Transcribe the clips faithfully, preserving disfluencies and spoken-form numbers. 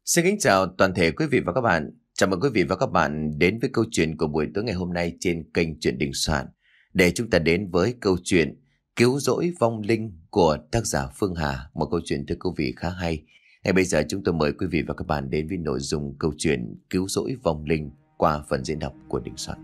Xin kính chào toàn thể quý vị và các bạn. Chào mừng quý vị và các bạn đến với câu chuyện của buổi tối ngày hôm nay trên kênh Chuyện Đình Soạn. Để chúng ta đến với câu chuyện Cứu rỗi vong linh của tác giả Phương Hà. Một câu chuyện thưa quý vị khá hay. Ngay bây giờ chúng tôi mời quý vị và các bạn đến với nội dung câu chuyện Cứu rỗi vong linh qua phần diễn đọc của Đình Soạn.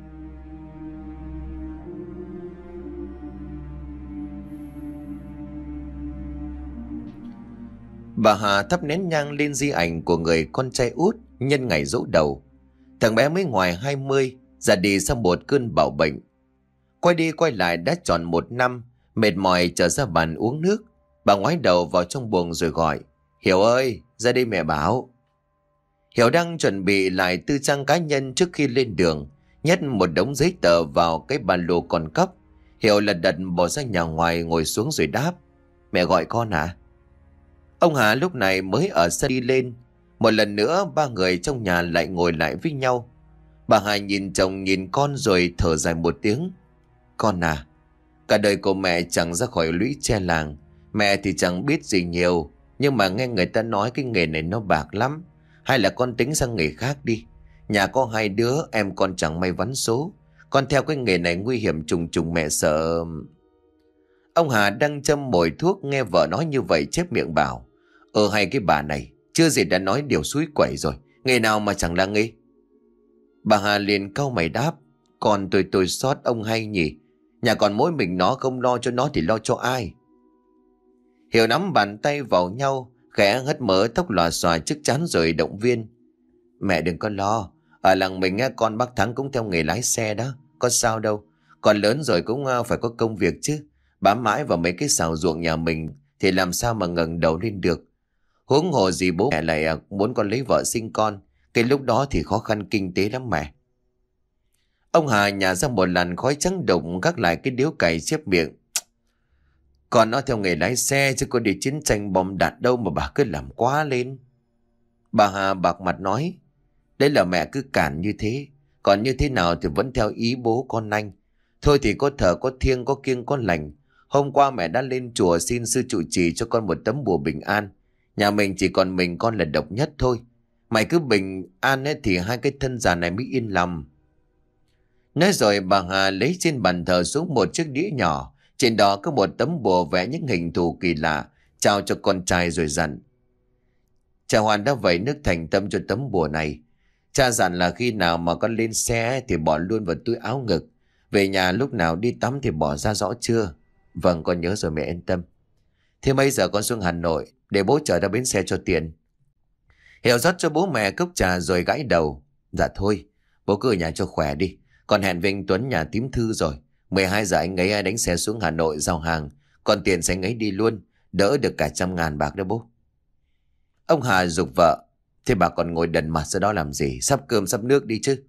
Bà Hà thắp nén nhang lên di ảnh của người con trai út nhân ngày giỗ đầu. Thằng bé mới ngoài hai mươi, ra đi sau một cơn bạo bệnh. Quay đi quay lại đã tròn một năm, mệt mỏi trở ra bàn uống nước. Bà ngoái đầu vào trong buồng rồi gọi: Hiểu ơi, ra đây mẹ bảo. Hiểu đang chuẩn bị lại tư trang cá nhân trước khi lên đường, nhét một đống giấy tờ vào cái ba lô còn cắp. Hiểu lật đật bỏ ra nhà ngoài ngồi xuống rồi đáp: Mẹ gọi con à? Ông Hà lúc này mới ở sân đi lên. Một lần nữa ba người trong nhà lại ngồi lại với nhau. Bà Hà nhìn chồng nhìn con rồi thở dài một tiếng. Con à, cả đời của mẹ chẳng ra khỏi lũy tre làng. Mẹ thì chẳng biết gì nhiều, nhưng mà nghe người ta nói cái nghề này nó bạc lắm. Hay là con tính sang nghề khác đi. Nhà có hai đứa, em con chẳng may vắn số. Con theo cái nghề này nguy hiểm trùng trùng, mẹ sợ. Ông Hà đang châm mồi thuốc, nghe vợ nói như vậy chép miệng bảo: Ờ hay cái bà này, chưa gì đã nói điều suối quẩy rồi, nghề nào mà chẳng là nghề. Bà Hà liền cau mày đáp: Con tôi tôi sót ông hay nhỉ. Nhà còn mỗi mình nó, không lo cho nó thì lo cho ai. Hiểu nắm bàn tay vào nhau, khẽ hất mớ tóc lòa xòa trước trán rồi động viên: Mẹ đừng có lo, ở làng mình con bác Thắng cũng theo nghề lái xe đó, có sao đâu. Con lớn rồi cũng phải có công việc chứ. Bám mãi vào mấy cái xào ruộng nhà mình thì làm sao mà ngẩng đầu lên được. Huống hồ gì bố mẹ lại muốn con lấy vợ sinh con, cái lúc đó thì khó khăn kinh tế lắm mẹ. Ông Hà nhả ra một làn khói trắng đục, gác lại cái điếu cày chép miệng: Con nó theo nghề lái xe chứ có đi chiến tranh bom đạn đâu mà bà cứ làm quá lên. Bà Hà bạc mặt nói: Đấy là mẹ cứ cản như thế, còn như thế nào thì vẫn theo ý bố con anh. Thôi thì có thờ có thiêng có kiêng có lành. Hôm qua mẹ đã lên chùa xin sư trụ trì cho con một tấm bùa bình an. Nhà mình chỉ còn mình con là độc nhất thôi. Mày cứ bình an ấy thì hai cái thân già này mới yên lòng. Nói rồi bà Hà lấy trên bàn thờ xuống một chiếc đĩa nhỏ. Trên đó có một tấm bùa vẽ những hình thù kỳ lạ, trao cho con trai rồi dặn: Cha Hoàn đã vẩy nước thành tâm cho tấm bùa này. Cha dặn là khi nào mà con lên xe thì bỏ luôn vào túi áo ngực. Về nhà lúc nào đi tắm thì bỏ ra, rõ chưa? Vâng, con nhớ rồi, mẹ yên tâm. Thế bây giờ con xuống Hà Nội để bố chở ra bến xe cho tiền. Hiểu rót cho bố mẹ cốc trà rồi gãi đầu: Dạ thôi, bố cứ ở nhà cho khỏe đi. Con hẹn với anh Tuấn nhà tím thư rồi. mười hai giờ anh ấy đánh xe xuống Hà Nội giao hàng. Còn tiền sẽ anh ấy đi luôn, đỡ được cả trăm ngàn bạc đó bố. Ông Hà giục vợ: Thế bà còn ngồi đần mặt ra đó làm gì? Sắp cơm sắp nước đi chứ.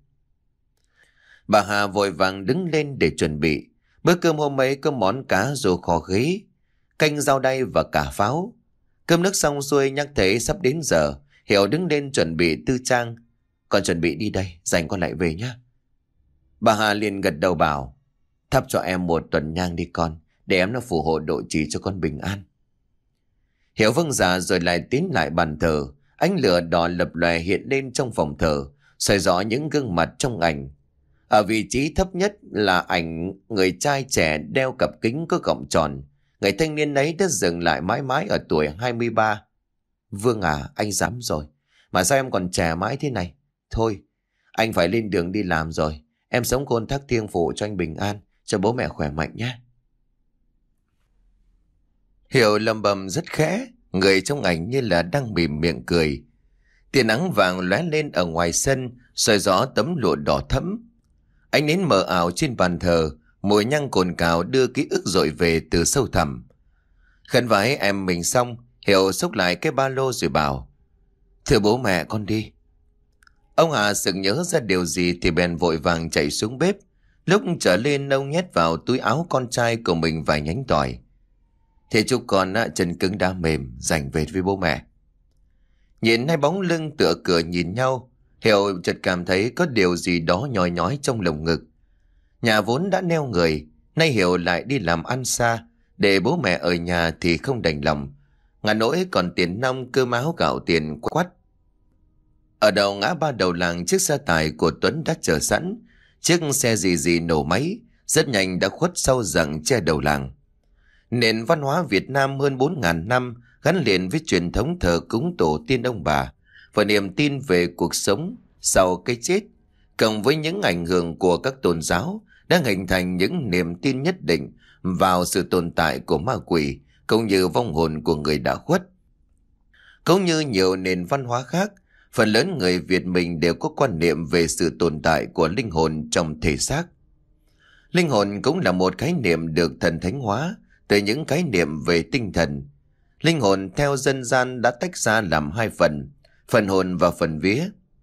Bà Hà vội vàng đứng lên để chuẩn bị. Bữa cơm hôm ấy có món cá rô kho khế, canh rau đay và cả pháo. Cơm nước xong xuôi, nhắc thấy sắp đến giờ, Hiểu đứng lên chuẩn bị tư trang. Con chuẩn bị đi đây, rảnh con lại về nhé. Bà Hà liền gật đầu bảo: Thắp cho em một tuần nhang đi con, để em nó phù hộ độ trì cho con bình an. Hiểu vâng dạ rồi lại tiến lại bàn thờ. Ánh lửa đỏ lập lòe hiện lên trong phòng thờ, soi rõ những gương mặt trong ảnh. Ở vị trí thấp nhất là ảnh người trai trẻ đeo cặp kính có gọng tròn. Người thanh niên ấy đã dừng lại mãi mãi ở tuổi hai mươi ba. Vương à, anh dám rồi. Mà sao em còn trẻ mãi thế này? Thôi, anh phải lên đường đi làm rồi. Em sống khôn thác thiêng phụ cho anh bình an, cho bố mẹ khỏe mạnh nhé. Hiểu lầm bầm rất khẽ, người trong ảnh như là đang mỉm miệng cười. Tia nắng vàng lóe lên ở ngoài sân, soi rõ tấm lụa đỏ thẫm. Ánh nến mờ ảo trên bàn thờ, mùi nhang cồn cào đưa ký ức dội về từ sâu thẳm. Khấn vái em mình xong, Hiểu xốc lại cái ba lô rồi bảo: Thưa bố mẹ, con đi. Ông Hà sực nhớ ra điều gì thì bèn vội vàng chạy xuống bếp. Lúc trở lên, ông nhét vào túi áo con trai của mình vài nhánh tỏi. Thế chúc con á, chân cứng đá mềm, rảnh về với bố mẹ. Nhìn hai bóng lưng tựa cửa nhìn nhau, Hiểu chợt cảm thấy có điều gì đó nhói nhói trong lồng ngực. Nhà vốn đã neo người, nay Hiểu lại đi làm ăn xa, để bố mẹ ở nhà thì không đành lòng. Ngà nỗi còn tiền nong cơm áo gạo tiền quắt. Ở đầu ngã ba đầu làng, chiếc xe tải của Tuấn đã chờ sẵn. Chiếc xe gì gì nổ máy, rất nhanh đã khuất sau rặng che đầu làng. Nền văn hóa Việt Nam hơn bốn ngàn năm gắn liền với truyền thống thờ cúng tổ tiên ông bà và niềm tin về cuộc sống sau cái chết, cộng với những ảnh hưởng của các tôn giáo đang hình thành những niềm tin nhất định vào sự tồn tại của ma quỷ cũng như vong hồn của người đã khuất. Cũng như nhiều nền văn hóa khác, phần lớn người Việt mình đều có quan niệm về sự tồn tại của linh hồn trong thể xác. Linh hồn cũng là một khái niệm được thần thánh hóa từ những khái niệm về tinh thần. Linh hồn theo dân gian đã tách ra làm hai phần, phần hồn và phần vía.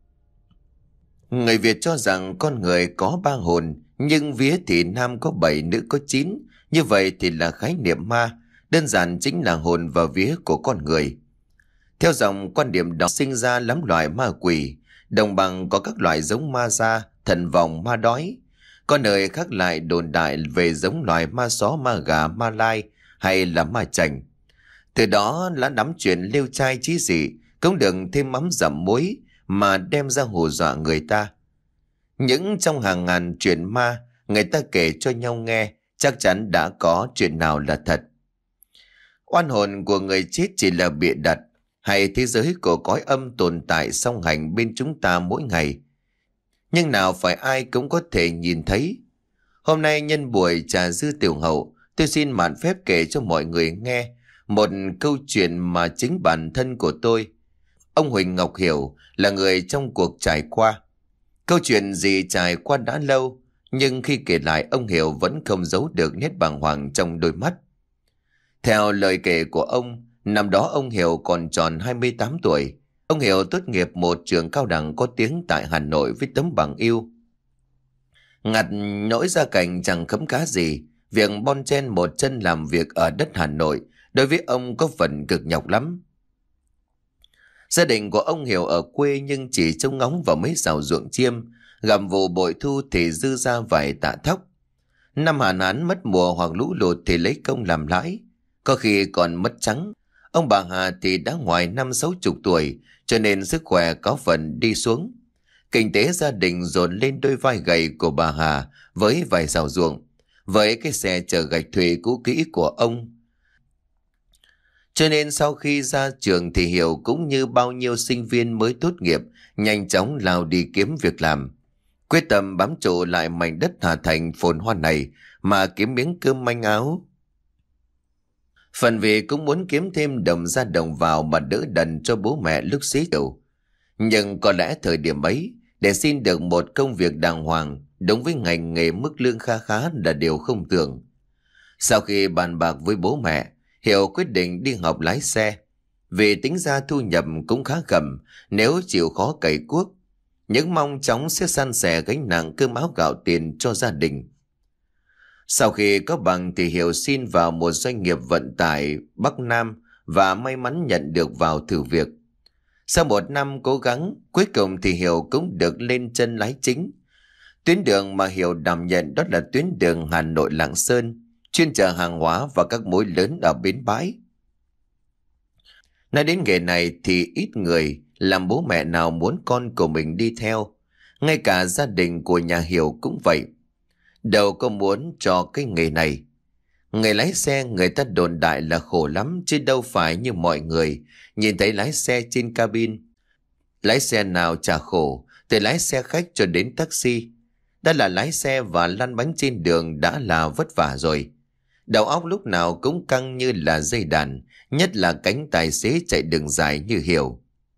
Người Việt cho rằng con người có ba hồn, nhưng vía thì nam có bảy, nữ có chín. Như vậy thì là khái niệm ma, đơn giản chính là hồn và vía của con người. Theo dòng quan điểm đó sinh ra lắm loại ma quỷ, đồng bằng có các loại giống ma da, thần vòng, ma đói. Có nơi khác lại đồn đại về giống loài ma só, ma gà, ma lai hay là ma chành. Từ đó lá nắm chuyện liêu trai chí dị cũng đừng thêm mắm dặm muối mà đem ra hù dọa người ta. Những trong hàng ngàn chuyện ma người ta kể cho nhau nghe, chắc chắn đã có chuyện nào là thật. Oan hồn của người chết chỉ là bịa đặt, hay thế giới của cõi âm tồn tại song hành bên chúng ta mỗi ngày, nhưng nào phải ai cũng có thể nhìn thấy. Hôm nay nhân buổi trà dư tiểu hậu, tôi xin mạn phép kể cho mọi người nghe một câu chuyện mà chính bản thân của tôi, ông Huỳnh Ngọc Hiểu, là người trong cuộc trải qua. Câu chuyện gì trải qua đã lâu, nhưng khi kể lại ông Hiểu vẫn không giấu được nét bàng hoàng trong đôi mắt. Theo lời kể của ông, năm đó ông Hiểu còn tròn hai mươi tám tuổi. Ông Hiểu tốt nghiệp một trường cao đẳng có tiếng tại Hà Nội với tấm bằng yêu. Ngặt nỗi gia cảnh chẳng khấm khá gì, việc bon chen một chân làm việc ở đất Hà Nội đối với ông có phần cực nhọc lắm. Gia đình của ông Hiểu ở quê nhưng chỉ trông ngóng vào mấy sào ruộng chiêm, gặp vụ bội thu thì dư ra vài tạ thóc. Năm hạn hán mất mùa hoặc lũ lụt thì lấy công làm lãi, có khi còn mất trắng. Ông bà Hà thì đã ngoài năm sáu chục tuổi, cho nên sức khỏe có phần đi xuống. Kinh tế gia đình dồn lên đôi vai gầy của bà Hà với vài sào ruộng, với cái xe chở gạch thuê cũ kỹ của ông. Cho nên sau khi ra trường thì Hiểu cũng như bao nhiêu sinh viên mới tốt nghiệp, nhanh chóng lao đi kiếm việc làm. Quyết tâm bám trụ lại mảnh đất Hà Thành phồn hoa này mà kiếm miếng cơm manh áo. Phần vì cũng muốn kiếm thêm đồng ra đồng vào mà đỡ đần cho bố mẹ lúc xế chiều. Nhưng có lẽ thời điểm ấy, để xin được một công việc đàng hoàng, đúng với ngành nghề mức lương kha khá là điều không tưởng. Sau khi bàn bạc với bố mẹ, Hiểu quyết định đi học lái xe. Vì tính ra thu nhập cũng khá gầm nếu chịu khó cày cuốc, những mong chóng sẽ san sẻ gánh nặng cơm áo gạo tiền cho gia đình. Sau khi có bằng thì Hiểu xin vào một doanh nghiệp vận tải Bắc Nam và may mắn nhận được vào thử việc. Sau một năm cố gắng, cuối cùng thì Hiểu cũng được lên chân lái chính. Tuyến đường mà Hiểu đảm nhận đó là tuyến đường Hà Nội Lạng Sơn, chuyên chở hàng hóa và các mối lớn ở bến bãi. Nói đến nghề này thì ít người làm bố mẹ nào muốn con của mình đi theo. Ngay cả gia đình của nhà Hiểu cũng vậy. Đâu có muốn cho cái nghề này. Người lái xe người ta đồn đại là khổ lắm, chứ đâu phải như mọi người nhìn thấy lái xe trên cabin. Lái xe nào chả khổ, từ lái xe khách cho đến taxi. Đã là lái xe và lăn bánh trên đường đã là vất vả rồi. Đầu óc lúc nào cũng căng như là dây đàn, nhất là cánh tài xế chạy đường dài như Hiểu.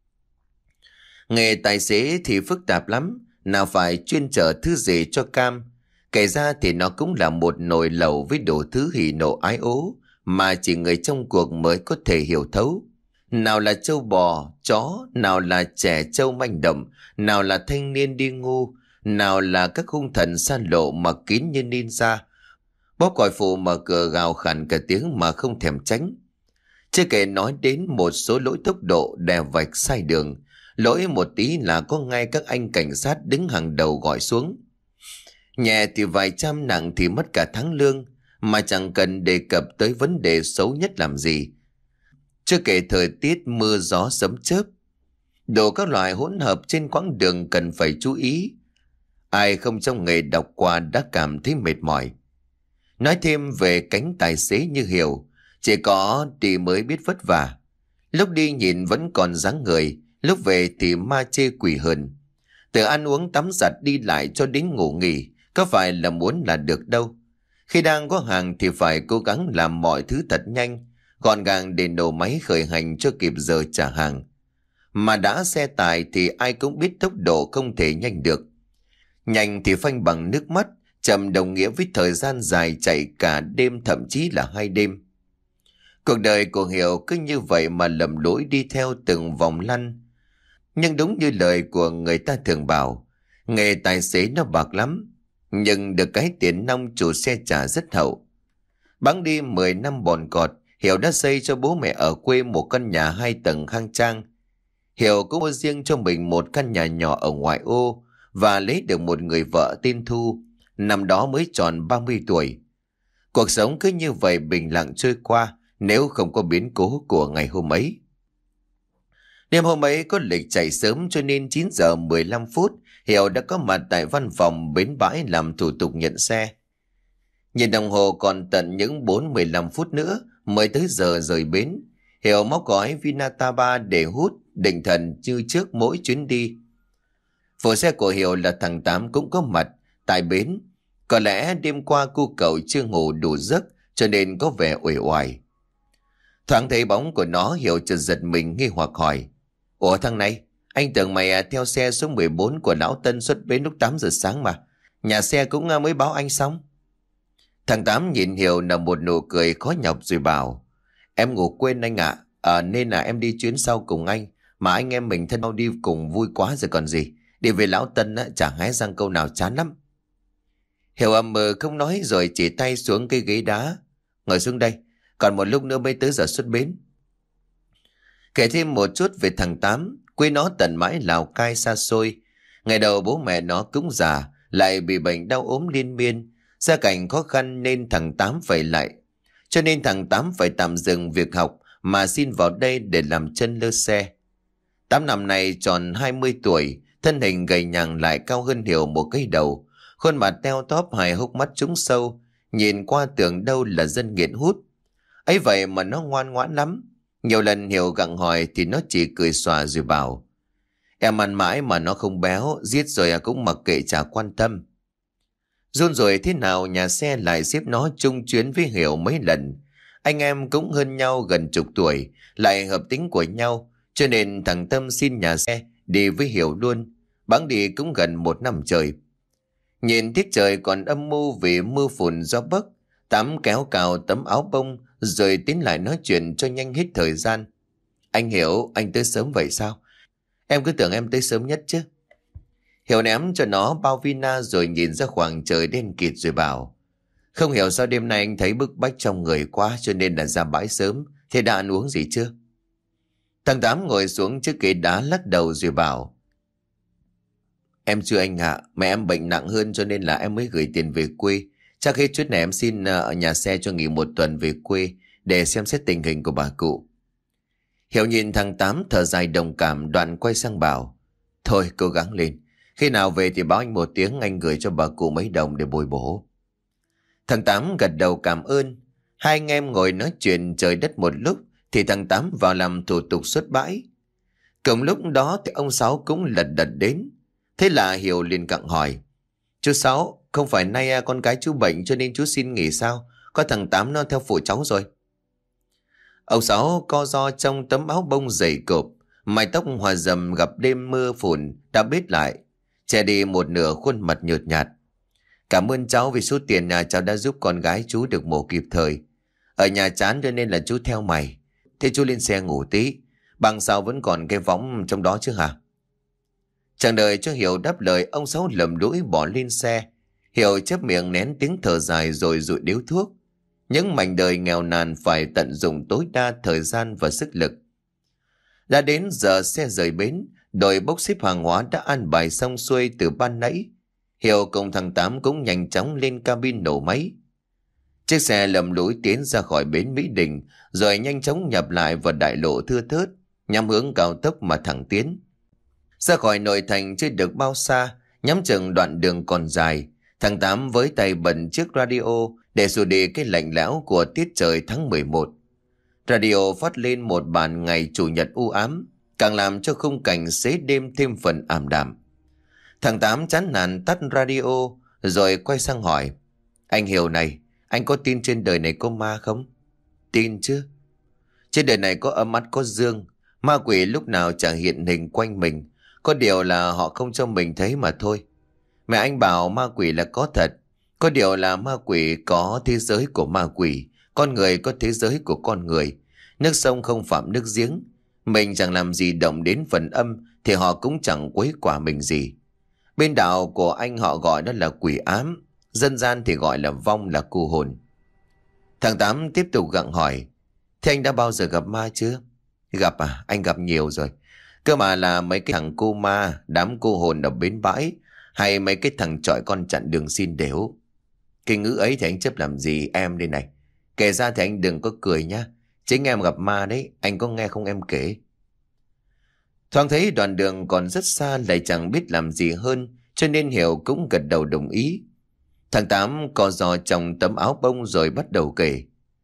Nghề tài xế thì phức tạp lắm, nào phải chuyên chở thứ gì cho cam. Kể ra thì nó cũng là một nồi lẩu với đủ thứ hỉ nộ ái ố mà chỉ người trong cuộc mới có thể hiểu thấu. Nào là trâu bò, chó, nào là trẻ trâu manh động, nào là thanh niên đi ngu, nào là các hung thần san lộ mặc kín như ninja. Bóp còi phụ mở cửa gào khản cả tiếng mà không thèm tránh. Chưa kể nói đến một số lỗi tốc độ đè vạch sai đường. Lỗi một tí là có ngay các anh cảnh sát đứng hàng đầu gọi xuống. Nhẹ thì vài trăm, nặng thì mất cả tháng lương, mà chẳng cần đề cập tới vấn đề xấu nhất làm gì. Chưa kể thời tiết mưa gió sấm chớp. Đồ các loại hỗn hợp trên quãng đường cần phải chú ý. Ai không trong nghề đọc qua đã cảm thấy mệt mỏi. Nói thêm về cánh tài xế như Hiểu, chỉ có đi mới biết vất vả. Lúc đi nhìn vẫn còn dáng người, lúc về thì ma chê quỷ hơn. Từ ăn uống tắm giặt đi lại cho đến ngủ nghỉ, có phải là muốn là được đâu. Khi đang có hàng thì phải cố gắng làm mọi thứ thật nhanh, gọn gàng để nổ máy khởi hành cho kịp giờ trả hàng. Mà đã xe tải thì ai cũng biết tốc độ không thể nhanh được. Nhanh thì phanh bằng nước mắt, chậm đồng nghĩa với thời gian dài chạy cả đêm, thậm chí là hai đêm. Cuộc đời của Hiểu cứ như vậy mà lầm lỗi đi theo từng vòng lăn. Nhưng đúng như lời của người ta thường bảo, nghề tài xế nó bạc lắm, nhưng được cái tiền nong chủ xe trả rất hậu. Bẵng đi mười năm bòn cọt, Hiểu đã xây cho bố mẹ ở quê một căn nhà hai tầng khang trang. Hiểu cũng mua riêng cho mình một căn nhà nhỏ ở ngoại ô và lấy được một người vợ tên Thu, năm đó mới tròn ba mươi tuổi. Cuộc sống cứ như vậy bình lặng trôi qua nếu không có biến cố của ngày hôm ấy. Đêm hôm ấy có lịch chạy sớm cho nên chín giờ mười lăm phút Hiểu đã có mặt tại văn phòng bến bãi làm thủ tục nhận xe. Nhìn đồng hồ còn tận những bốn mười lăm phút nữa mới tới giờ rời bến. Hiểu móc gói Vinataba để hút, định thần như trước mỗi chuyến đi. Phụ xe của Hiểu là thằng Tám cũng có mặt tại bến. Có lẽ đêm qua cu cậu chưa ngủ đủ giấc cho nên có vẻ uể oải. Thoáng thấy bóng của nó, Hiểu chợt giật mình nghi hoặc hỏi: Ủa thằng này, anh tưởng mày theo xe số mười bốn của lão Tân xuất bến lúc tám giờ sáng mà. Nhà xe cũng mới báo anh xong. Thằng Tám nhìn Hiểu nở một nụ cười khó nhọc rồi bảo: Em ngủ quên anh ạ, à, nên là em đi chuyến sau cùng anh. Mà anh em mình thân nhau đi cùng vui quá rồi còn gì. Đi về lão Tân á, chả hé răng câu nào chán lắm. Hiểu ậm mờ không nói rồi chỉ tay xuống cây ghế đá: Ngồi xuống đây, còn một lúc nữa mới tới giờ xuất bến. Kể thêm một chút về thằng Tám, quê nó tận mãi Lào Cai xa xôi. Ngày đầu bố mẹ nó cũng già, lại bị bệnh đau ốm liên miên, gia cảnh khó khăn nên thằng Tám phải lại. Cho nên thằng Tám phải tạm dừng việc học mà xin vào đây để làm chân lơ xe. Tám năm nay tròn hai mươi tuổi, thân hình gầy nhằng lại cao hơn Hiểu một cái đầu, khuôn mặt teo tóp, hai hốc mắt trũng sâu, nhìn qua tưởng đâu là dân nghiện hút. Ấy vậy mà nó ngoan ngoãn lắm. Nhiều lần Hiểu gặng hỏi thì nó chỉ cười xòa rồi bảo: Em ăn mãi mà nó không béo, giết rồi cũng mặc kệ chả quan tâm. Run rồi thế nào nhà xe lại xếp nó chung chuyến với Hiểu mấy lần. Anh em cũng hơn nhau gần chục tuổi, lại hợp tính của nhau, cho nên thằng Tâm xin nhà xe đi với Hiểu luôn. Bẵng đi cũng gần một năm trời. Nhìn tiết trời còn âm mưu vì mưa phùn gió bấc, Tám kéo cào tấm áo bông rồi tiến lại nói chuyện cho nhanh hết thời gian: Anh Hiểu, anh tới sớm vậy sao? Em cứ tưởng em tới sớm nhất chứ. Hiểu ném cho nó bao vina rồi nhìn ra khoảng trời đen kịt rồi bảo: Không hiểu sao đêm nay anh thấy bức bách trong người quá cho nên là ra bãi sớm. Thế đã ăn uống gì chưa? Thằng Tám ngồi xuống trước ghế đá lắc đầu rồi bảo: Em chưa anh ạ, mẹ em bệnh nặng hơn cho nên là em mới gửi tiền về quê. Chắc hết chuyến này em xin ở nhà xe cho nghỉ một tuần về quê để xem xét tình hình của bà cụ. Hiểu nhìn thằng Tám thở dài đồng cảm, đoạn quay sang bảo: Thôi cố gắng lên, khi nào về thì báo anh một tiếng, anh gửi cho bà cụ mấy đồng để bồi bổ. Thằng Tám gật đầu cảm ơn. Hai anh em ngồi nói chuyện trời đất một lúc thì thằng Tám vào làm thủ tục xuất bãi. Cùng lúc đó thì ông Sáu cũng lật đật đến. Thế là Hiểu liền cặng hỏi: Chú Sáu, không phải nay con gái chú bệnh cho nên chú xin nghỉ sao? Có thằng Tám nó theo phụ cháu rồi. Ông Sáu co ro trong tấm áo bông dày cộp, mái tóc hòa rầm gặp đêm mưa phùn đã bết lại, che đi một nửa khuôn mặt nhợt nhạt. Cảm ơn cháu vì số tiền nhà cháu đã giúp con gái chú được mổ kịp thời. Ở nhà chán cho nên là chú theo mày. Thế chú lên xe ngủ tí, bằng sao vẫn còn cái võng trong đó chứ hả? Chẳng đợi cho Hiểu đáp lời, ông Sáu lầm lũi bỏ lên xe. Hiểu chép miệng nén tiếng thở dài rồi dụi điếu thuốc. Những mảnh đời nghèo nàn phải tận dụng tối đa thời gian và sức lực. Đã đến giờ xe rời bến, đội bốc xếp hàng hóa đã an bài xong xuôi từ ban nãy. Hiểu cùng thằng Tám cũng nhanh chóng lên cabin nổ máy. Chiếc xe lầm lũi tiến ra khỏi bến Mỹ Đình rồi nhanh chóng nhập lại vào đại lộ thưa thớt, nhằm hướng cao tốc mà thẳng tiến. Ra khỏi nội thành chưa được bao xa, nhắm chừng đoạn đường còn dài, thằng Tám với tay bận chiếc radio để xua đi cái lạnh lẽo của tiết trời tháng mười một. Radio phát lên một bản ngày chủ nhật u ám, càng làm cho khung cảnh xế đêm thêm phần ảm đạm. Thằng Tám chán nản tắt radio rồi quay sang hỏi: Anh Hiểu này, anh có tin trên đời này có ma không? Tin chứ. Trên đời này có âm ắt có dương, ma quỷ lúc nào chẳng hiện hình quanh mình, có điều là họ không cho mình thấy mà thôi. Mẹ anh bảo ma quỷ là có thật, có điều là ma quỷ có thế giới của ma quỷ, con người có thế giới của con người. Nước sông không phạm nước giếng, mình chẳng làm gì động đến phần âm thì họ cũng chẳng quấy quả mình gì. Bên đạo của anh họ gọi đó là quỷ ám, dân gian thì gọi là vong, là cô hồn. Thằng Tám tiếp tục gặng hỏi: Thế anh đã bao giờ gặp ma chưa? Gặp à? Anh gặp nhiều rồi. Cơ mà là mấy cái thằng cô ma, đám cô hồn ở bến bãi, hay mấy cái thằng chọi con chặn đường xin đểu. Cái ngữ ấy thì anh chấp làm gì em đây này. Kể ra thì anh đừng có cười nhá. Chính em gặp ma đấy, anh có nghe không em kể. Thoáng thấy đoạn đường còn rất xa, lại chẳng biết làm gì hơn, cho nên Hiểu cũng gật đầu đồng ý. Thằng Tám co giò trong tấm áo bông rồi bắt đầu kể.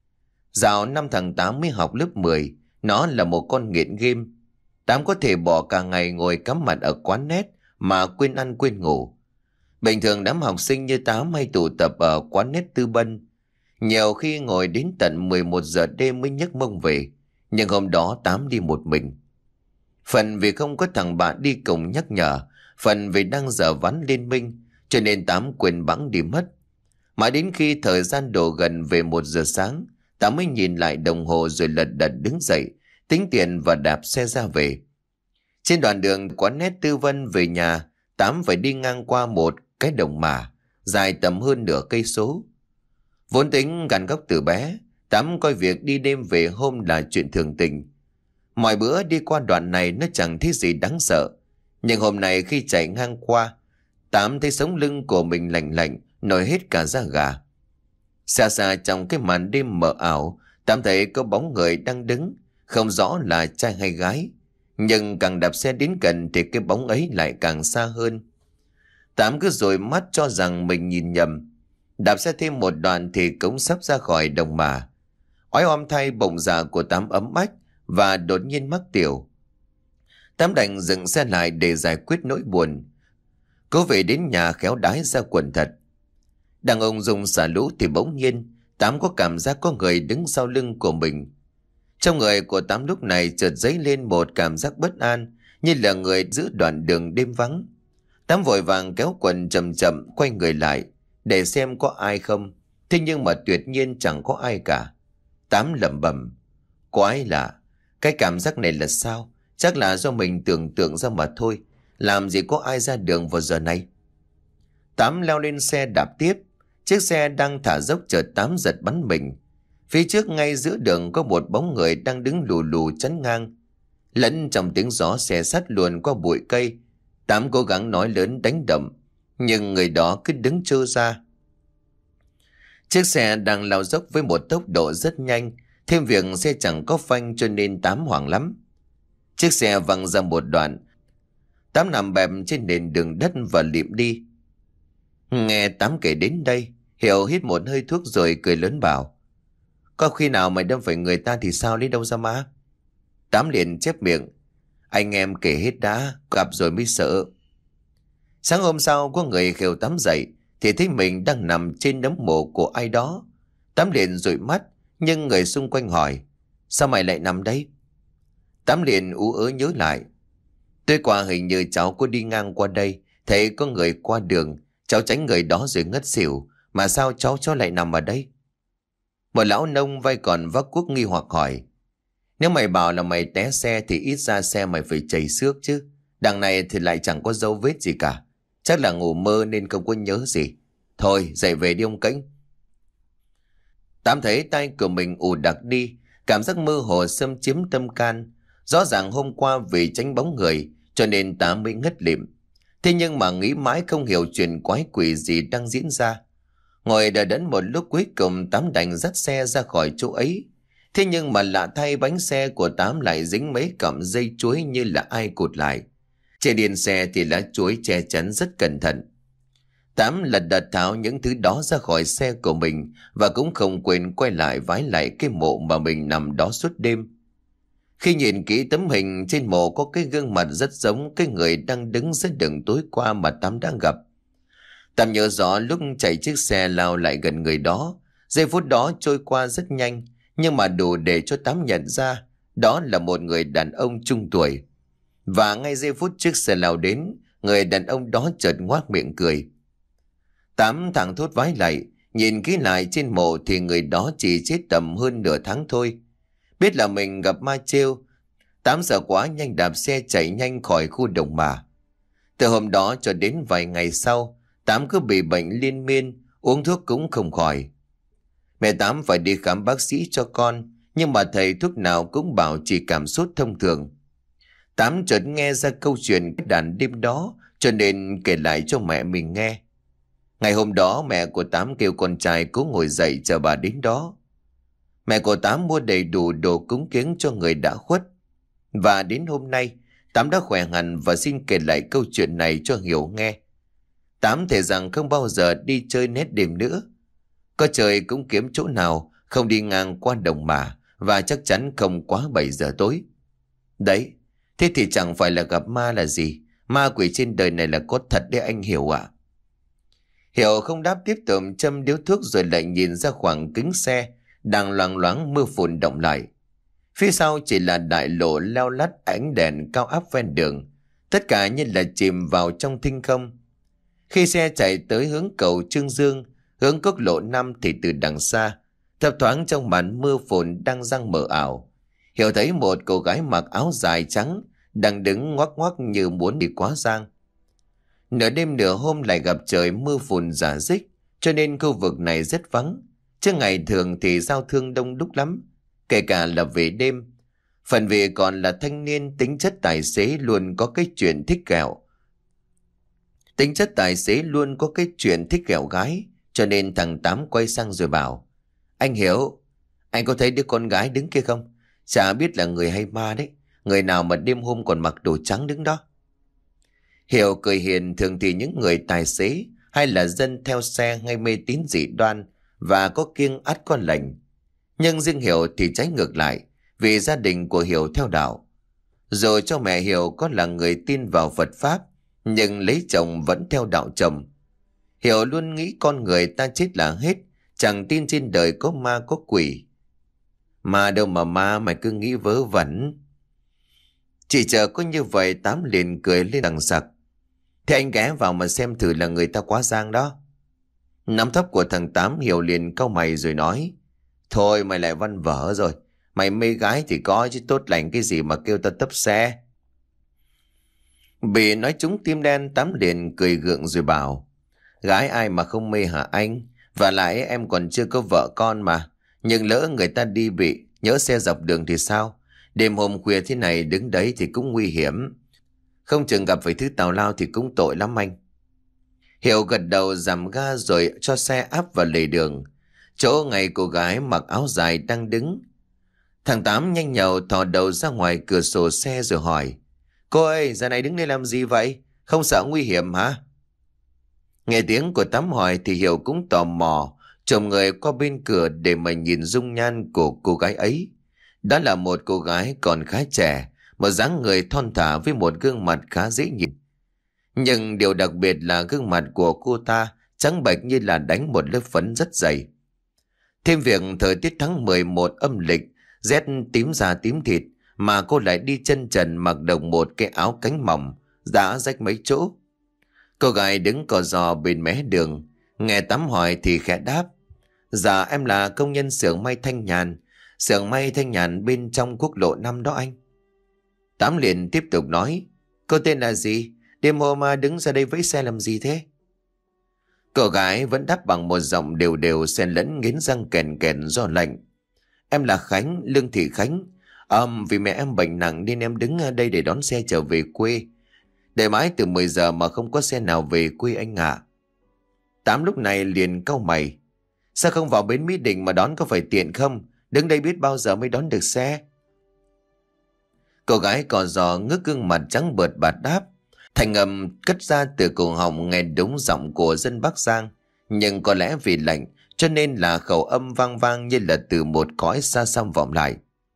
Dạo năm thằng Tám mới học lớp mười, nó là một con nghiện game. Tám có thể bỏ cả ngày ngồi cắm mặt ở quán net mà quên ăn quên ngủ. Bình thường đám học sinh như Tám hay tụ tập ở quán net Tư Bân. Nhiều khi ngồi đến tận mười một giờ đêm mới nhấc mông về. Nhưng hôm đó Tám đi một mình. Phần vì không có thằng bạn đi cùng nhắc nhở, phần vì đang dở ván liên minh, cho nên Tám quên bẵng đi mất. Mãi đến khi thời gian đổ gần về một giờ sáng, Tám mới nhìn lại đồng hồ rồi lật đật đứng dậy, tính tiền và đạp xe ra về. Trên đoạn đường quán net Tư Vân về nhà, Tám phải đi ngang qua một cái đồng mà dài tầm hơn nửa cây số. Vốn tính gắn góc từ bé, Tám coi việc đi đêm về hôm là chuyện thường tình. Mọi bữa đi qua đoạn này nó chẳng thấy gì đáng sợ, nhưng hôm nay khi chạy ngang qua, Tám thấy sống lưng của mình lạnh lạnh, nổi hết cả da gà. Xa xa trong cái màn đêm mờ ảo, Tám thấy có bóng người đang đứng, không rõ là trai hay gái. Nhưng càng đạp xe đến gần thì cái bóng ấy lại càng xa hơn. Tám cứ dụi mắt cho rằng mình nhìn nhầm. Đạp xe thêm một đoạn thì cũng sắp ra khỏi đồng mà. Oái oăm thay, bụng dạ của Tám ấm ách và đột nhiên mắc tiểu. Tám đành dừng xe lại để giải quyết nỗi buồn. Cố về đến nhà khéo đái ra quần thật. Đang ông dùng xả lũ thì bỗng nhiên Tám có cảm giác có người đứng sau lưng của mình. Trong người của Tám lúc này chợt dấy lên một cảm giác bất an, như là người giữ đoạn đường đêm vắng. Tám vội vàng kéo quần chậm chậm quay người lại để xem có ai không. Thế nhưng mà tuyệt nhiên chẳng có ai cả. Tám lẩm bẩm: Quái lạ, cái cảm giác này là sao? Chắc là do mình tưởng tượng ra mà thôi. Làm gì có ai ra đường vào giờ này? Tám leo lên xe đạp tiếp. Chiếc xe đang thả dốc chợt Tám giật bắn mình. Phía trước ngay giữa đường có một bóng người đang đứng lù lù chắn ngang. Lẫn trong tiếng gió xe sắt luồn qua bụi cây, Tám cố gắng nói lớn đánh động, nhưng người đó cứ đứng trơ ra. Chiếc xe đang lao dốc với một tốc độ rất nhanh, thêm việc xe chẳng có phanh cho nên Tám hoảng lắm. Chiếc xe văng ra một đoạn, Tám nằm bẹp trên nền đường đất và lịm đi. Nghe Tám kể đến đây, Hiểu hít một hơi thuốc rồi cười lớn bảo: Có khi nào mày đâm phải người ta thì sao, lấy đâu ra ma? Tám liền chép miệng: Anh em kể hết đã, gặp rồi mới sợ. Sáng hôm sau có người khều Tám dậy thì thấy mình đang nằm trên nấm mộ của ai đó. Tám liền dụi mắt, nhưng người xung quanh hỏi: Sao mày lại nằm đây? Tám liền ú ớ nhớ lại: Tối qua hình như cháu có đi ngang qua đây, thấy có người qua đường, cháu tránh người đó rồi ngất xỉu, mà sao cháu cháu lại nằm ở đây? Một lão nông vai còn vác cuốc nghi hoặc hỏi: Nếu mày bảo là mày té xe thì ít ra xe mày phải chảy xước chứ. Đằng này thì lại chẳng có dấu vết gì cả. Chắc là ngủ mơ nên không có nhớ gì. Thôi dậy về đi ông Kĩnh. Tám thấy tay của mình ù đặc đi, cảm giác mơ hồ xâm chiếm tâm can. Rõ ràng hôm qua vì tránh bóng người cho nên Tám mới ngất lịm. Thế nhưng mà nghĩ mãi không hiểu chuyện quái quỷ gì đang diễn ra. Ngồi đợi đẫn một lúc cuối cùng Tám đành dắt xe ra khỏi chỗ ấy. Thế nhưng mà lạ thay, bánh xe của Tám lại dính mấy cọng dây chuối như là ai cụt lại. Trên yên xe thì lá chuối che chắn rất cẩn thận. Tám lật đật tháo những thứ đó ra khỏi xe của mình và cũng không quên quay lại vái lại cái mộ mà mình nằm đó suốt đêm. Khi nhìn kỹ tấm hình trên mộ có cái gương mặt rất giống cái người đang đứng giữa đường tối qua mà Tám đã gặp. Tám nhớ rõ lúc chạy chiếc xe lao lại gần người đó, giây phút đó trôi qua rất nhanh, nhưng mà đủ để cho Tám nhận ra đó là một người đàn ông trung tuổi. Và ngay giây phút chiếc xe lao đến, người đàn ông đó chợt ngoác miệng cười. Tám thẳng thốt vái lại, nhìn kỹ lại trên mộ thì người đó chỉ chết tầm hơn nửa tháng thôi. Biết là mình gặp ma trêu, Tám sợ quá nhanh đạp xe chạy nhanh khỏi khu đồng mà. Từ hôm đó cho đến vài ngày sau, Tám cứ bị bệnh liên miên, uống thuốc cũng không khỏi. Mẹ Tám phải đi khám bác sĩ cho con, nhưng mà thầy thuốc nào cũng bảo chỉ cảm sốt thông thường. Tám chợt nghe ra câu chuyện cái đàn đêm đó, cho nên kể lại cho mẹ mình nghe. Ngày hôm đó mẹ của Tám kêu con trai cố ngồi dậy chờ bà đến đó. Mẹ của Tám mua đầy đủ đồ cúng kiếng cho người đã khuất. Và đến hôm nay, Tám đã khỏe hẳn và xin kể lại câu chuyện này cho Hiểu nghe. Tám thề rằng không bao giờ đi chơi nét đêm nữa. Có trời cũng kiếm chỗ nào không đi ngang qua đồng mà, và chắc chắn không quá bảy giờ tối. Đấy, thế thì chẳng phải là gặp ma là gì. Ma quỷ trên đời này là có thật đấy anh Hiểu ạ. Hiểu không đáp, tiếp tục châm điếu thuốc rồi lại nhìn ra khoảng kính xe đang loang loáng mưa phùn động lại. Phía sau chỉ là đại lộ leo lắt ánh đèn cao áp ven đường, tất cả như là chìm vào trong thinh không. Khi xe chạy tới hướng cầu Trương Dương, hướng quốc lộ năm thì từ đằng xa, thấp thoáng trong màn mưa phùn đang giăng mờ ảo, Hiểu thấy một cô gái mặc áo dài trắng đang đứng ngoắc ngoắc như muốn đi quá giang. Nửa đêm nửa hôm lại gặp trời mưa phùn rả rích, cho nên khu vực này rất vắng. Chứ ngày thường thì giao thương đông đúc lắm, kể cả là về đêm. Phần vì còn là thanh niên, tính chất tài xế luôn có cái chuyện thích ghẹo. Tính chất tài xế luôn có cái chuyện thích ghẹo gái, cho nên thằng Tám quay sang rồi bảo: Anh Hiểu, anh có thấy đứa con gái đứng kia không? Chả biết là người hay ma đấy. Người nào mà đêm hôm còn mặc đồ trắng đứng đó. Hiểu cười hiền, thường thì những người tài xế hay là dân theo xe hay mê tín dị đoan và có kiêng ắt có lành. Nhưng riêng Hiểu thì trái ngược lại, vì gia đình của Hiểu theo đạo. Dù cho mẹ Hiểu có là người tin vào Phật Pháp, nhưng lấy chồng vẫn theo đạo chồng. Hiểu luôn nghĩ con người ta chết là hết, chẳng tin trên đời có ma có quỷ. Ma đâu mà ma, mày cứ nghĩ vớ vẩn. Chỉ chờ có như vậy, Tám liền cười lên đằng sặc. Thế anh ghé vào mà xem thử là người ta quá giang đó. Nắm thấp của thằng Tám, Hiểu liền cau mày rồi nói: Thôi mày lại văn vở rồi. Mày mê gái thì có chứ tốt lành cái gì mà kêu ta tấp xe. Bị nói trúng tim đen, Tám liền cười gượng rồi bảo: Gái ai mà không mê hả anh? Và lại em còn chưa có vợ con mà. Nhưng lỡ người ta đi bị nhỡ xe dọc đường thì sao? Đêm hôm khuya thế này đứng đấy thì cũng nguy hiểm. Không chừng gặp phải thứ tào lao thì cũng tội lắm anh. Hiểu gật đầu giảm ga rồi cho xe áp vào lề đường, chỗ ngày cô gái mặc áo dài đang đứng. Thằng Tám nhanh nhậu thò đầu ra ngoài cửa sổ xe rồi hỏi: Cô ơi, giờ này đứng đây làm gì vậy? Không sợ nguy hiểm hả? Nghe tiếng của Tám hỏi thì Hiểu cũng tò mò chồm người qua bên cửa để mà nhìn dung nhan của cô gái ấy. Đó là một cô gái còn khá trẻ, một dáng người thon thả với một gương mặt khá dễ nhìn. Nhưng điều đặc biệt là gương mặt của cô ta trắng bệch như là đánh một lớp phấn rất dày. Thêm việc thời tiết tháng mười một âm lịch, rét tím da tím thịt, mà cô lại đi chân trần mặc đồng một cái áo cánh mỏng, đã rách mấy chỗ. Cô gái đứng cò giò bên mé đường, nghe Tám hỏi thì khẽ đáp: Dạ em là công nhân xưởng may Thanh Nhàn, xưởng may Thanh Nhàn bên trong quốc lộ năm đó anh. Tám liền tiếp tục nói: Cô tên là gì? Đêm hôm mà đứng ra đây với xe làm gì thế? Cô gái vẫn đáp bằng một giọng đều đều xen lẫn nghiến răng kèn kèn do lạnh: Em là Khánh, Lương Thị Khánh. Um, vì mẹ em bệnh nặng nên em đứng ở đây để đón xe trở về quê. Để mãi từ mười giờ mà không có xe nào về quê anh ạ. Tám lúc này liền cau mày: Sao không vào bến Mỹ Đình mà đón, có phải tiện không? Đứng đây biết bao giờ mới đón được xe. Cô gái cò giò ngước gương mặt trắng bợt bạt đáp: Thành âm cất ra từ cổ họng nghe đúng giọng của dân Bắc Giang, nhưng có lẽ vì lạnh cho nên là khẩu âm vang vang như là từ một cõi xa xăm vọng lại.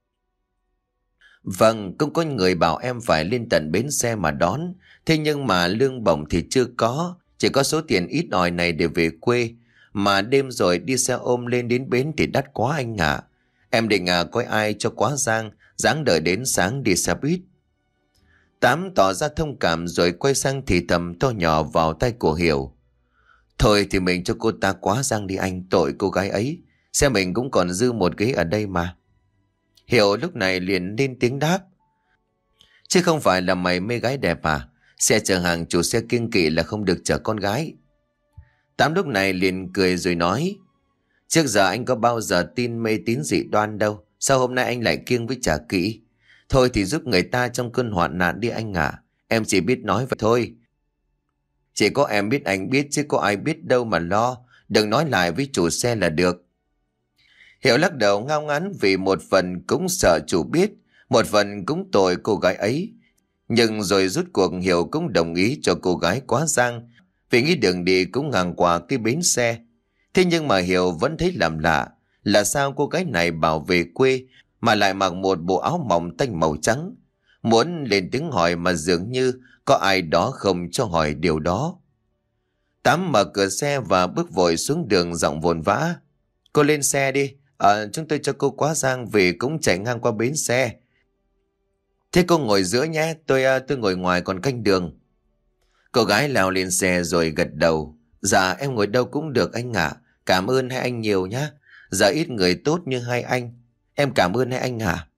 Vâng, cũng có người bảo em phải lên tận bến xe mà đón, thế nhưng mà lương bổng thì chưa có, chỉ có số tiền ít ỏi này để về quê, mà đêm rồi đi xe ôm lên đến bến thì đắt quá anh ạ. Em định à coi ai cho quá giang, dáng đợi đến sáng đi xe buýt. Tám tỏ ra thông cảm rồi quay sang thì thầm to nhỏ vào tay của Hiểu. Thôi thì mình cho cô ta quá giang đi anh, tội cô gái ấy, xe mình cũng còn dư một ghế ở đây mà. Hiểu lúc này liền lên tiếng đáp. Chứ không phải là mày mê gái đẹp à? Xe chở hàng chủ xe kiêng kỵ là không được chở con gái. Tám lúc này liền cười rồi nói. Trước giờ anh có bao giờ tin mê tín dị đoan đâu, sao hôm nay anh lại kiêng với chả kỹ? Thôi thì giúp người ta trong cơn hoạn nạn đi anh ạ. Em chỉ biết nói vậy thôi. Chỉ có em biết anh biết chứ có ai biết đâu mà lo. Đừng nói lại với chủ xe là được. Hiểu lắc đầu ngao ngán vì một phần cũng sợ chủ biết, một phần cũng tội cô gái ấy. Nhưng rồi rút cuộc Hiểu cũng đồng ý cho cô gái quá giang, vì nghĩ đường đi cũng ngang qua cái bến xe. Thế nhưng mà Hiểu vẫn thấy làm lạ, là sao cô gái này bảo về quê mà lại mặc một bộ áo mỏng tanh màu trắng. Muốn lên tiếng hỏi mà dường như có ai đó không cho hỏi điều đó. Tám mở cửa xe và bước vội xuống đường giọng vồn vã. Cô lên xe đi, à, chúng tôi cho cô quá giang vì cũng chạy ngang qua bến xe. Thế cô ngồi giữa nhé, tôi tôi ngồi ngoài còn canh đường. Cô gái leo lên xe rồi gật đầu. Dạ em ngồi đâu cũng được anh ạ. Cảm ơn hai anh nhiều nhé. Giờ ít người tốt như hai anh. Em cảm ơn hai anh ạ.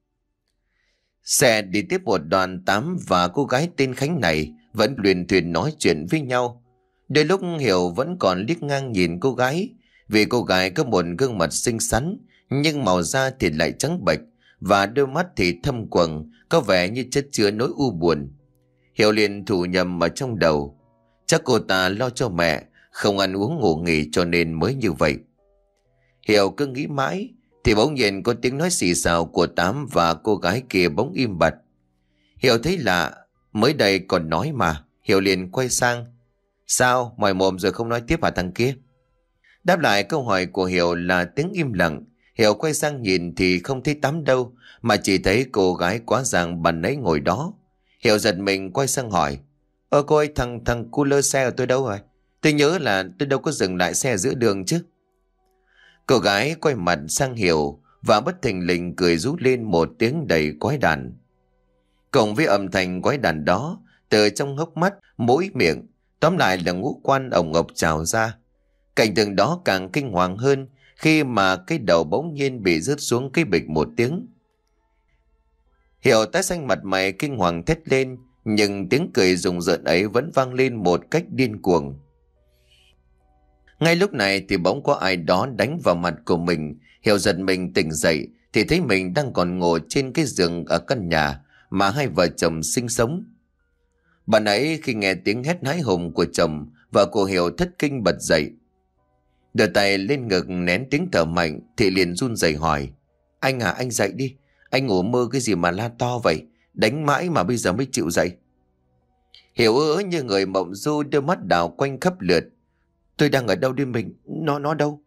Xe đi tiếp một đoàn. Tám và cô gái tên Khánh này vẫn luyên thuyên nói chuyện với nhau. Đôi lúc Hiểu vẫn còn liếc ngang nhìn cô gái, vì cô gái có một gương mặt xinh xắn, nhưng màu da thì lại trắng bệch, và đôi mắt thì thâm quầng, có vẻ như chất chứa nỗi u buồn. Hiểu liền thủ nhầm ở trong đầu. Chắc cô ta lo cho mẹ, không ăn uống ngủ nghỉ cho nên mới như vậy. Hiểu cứ nghĩ mãi, thì bỗng nhiên có tiếng nói xì xào của Tám và cô gái kia bỗng im bặt. Hiểu thấy lạ, mới đây còn nói mà. Hiểu liền quay sang. Sao, mỏi mồm rồi không nói tiếp hả thằng kia? Đáp lại câu hỏi của Hiểu là tiếng im lặng. Hiểu quay sang nhìn thì không thấy Tám đâu, mà chỉ thấy cô gái quá giang bàn nấy ngồi đó. Hiểu giật mình quay sang hỏi. Ơ cô ơi, thằng thằng cu lơ xe của tôi đâu rồi? Tôi nhớ là tôi đâu có dừng lại xe giữa đường chứ. Cô gái quay mặt sang Hiểu và bất thình lình cười rú lên một tiếng đầy quái đản. Cộng với âm thanh quái đản đó, từ trong hốc mắt, mũi miệng, tóm lại là ngũ quan ổng ộc trào ra. Cảnh tượng đó càng kinh hoàng hơn khi mà cái đầu bỗng nhiên bị rớt xuống cái bịch một tiếng. Hiểu tái xanh mặt mày kinh hoàng thét lên, nhưng tiếng cười rùng rợn ấy vẫn vang lên một cách điên cuồng. Ngay lúc này thì bỗng có ai đó đánh vào mặt của mình. Hiểu giật mình tỉnh dậy thì thấy mình đang còn ngồi trên cái giường ở căn nhà mà hai vợ chồng sinh sống. Bạn ấy khi nghe tiếng hét hái hùng của chồng, vợ của Hiểu thất kinh bật dậy. Đưa tay lên ngực nén tiếng thở mạnh thì liền run rẩy hỏi. Anh à, anh dậy đi. Anh ngủ mơ cái gì mà la to vậy? Đánh mãi mà bây giờ mới chịu dậy. Hiểu ớ như người mộng du, đôi mắt đảo quanh khắp lượt. Tôi đang ở đâu đi mình? Nó nó đâu?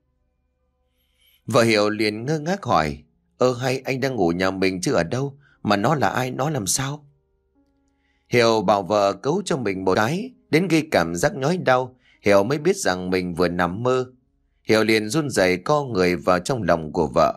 Vợ Hiểu liền ngơ ngác hỏi. Ơ hay anh đang ngủ nhà mình chứ ở đâu? Mà nó là ai? Nó làm sao? Hiểu bảo vợ cấu cho mình một cái, đến gây cảm giác nhói đau. Hiểu mới biết rằng mình vừa nằm mơ. Hiểu liền run rẩy co người vào trong lòng của vợ.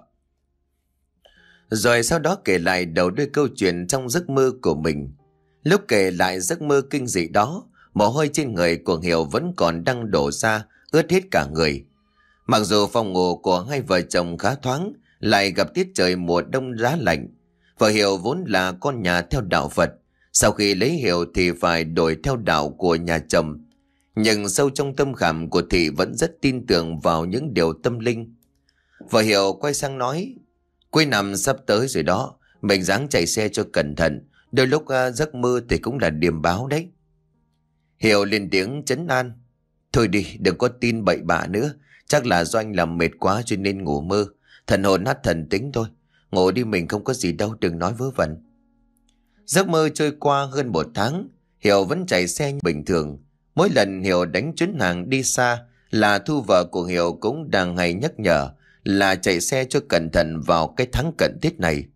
Rồi sau đó kể lại đầu đuôi câu chuyện trong giấc mơ của mình. Lúc kể lại giấc mơ kinh dị đó, mồ hôi trên người của Hiểu vẫn còn đang đổ ra, ướt hết cả người. Mặc dù phòng ngủ của hai vợ chồng khá thoáng, lại gặp tiết trời mùa đông giá lạnh. Vợ Hiểu vốn là con nhà theo đạo Phật, sau khi lấy Hiểu thì phải đổi theo đạo của nhà chồng. Nhưng sâu trong tâm khảm của Thị vẫn rất tin tưởng vào những điều tâm linh. Vợ Hiểu quay sang nói. Cuối năm sắp tới rồi đó, mình ráng chạy xe cho cẩn thận, đôi lúc uh, giấc mơ thì cũng là điềm báo đấy. Hiểu lên tiếng trấn an. Thôi đi, đừng có tin bậy bạ nữa, chắc là do anh làm mệt quá cho nên ngủ mơ. Thần hồn nát thần tính thôi, ngủ đi mình không có gì đâu, đừng nói vớ vẩn. Giấc mơ trôi qua hơn một tháng, Hiểu vẫn chạy xe như bình thường. Mỗi lần Hiểu đánh chuyến hàng đi xa là Thu vợ của Hiểu cũng đang hay nhắc nhở là chạy xe cho cẩn thận vào cái tháng cận Tết này.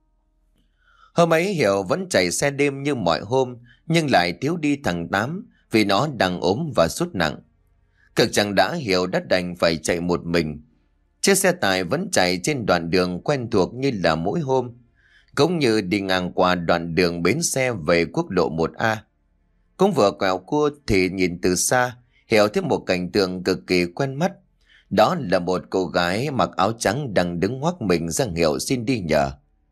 Hôm ấy Hiểu vẫn chạy xe đêm như mọi hôm, nhưng lại thiếu đi thằng Tám vì nó đang ốm và sốt nặng. Cực chẳng đã, Hiểu đã đành phải chạy một mình. Chiếc xe tải vẫn chạy trên đoạn đường quen thuộc như là mỗi hôm, cũng như đi ngang qua đoạn đường bến xe về quốc lộ một A. Cũng vừa quẹo cua thì nhìn từ xa, Hiểu thấy một cảnh tượng cực kỳ quen mắt. Đó là một cô gái mặc áo trắng đang đứng ngoác mình ra Hiểu xin đi nhờ.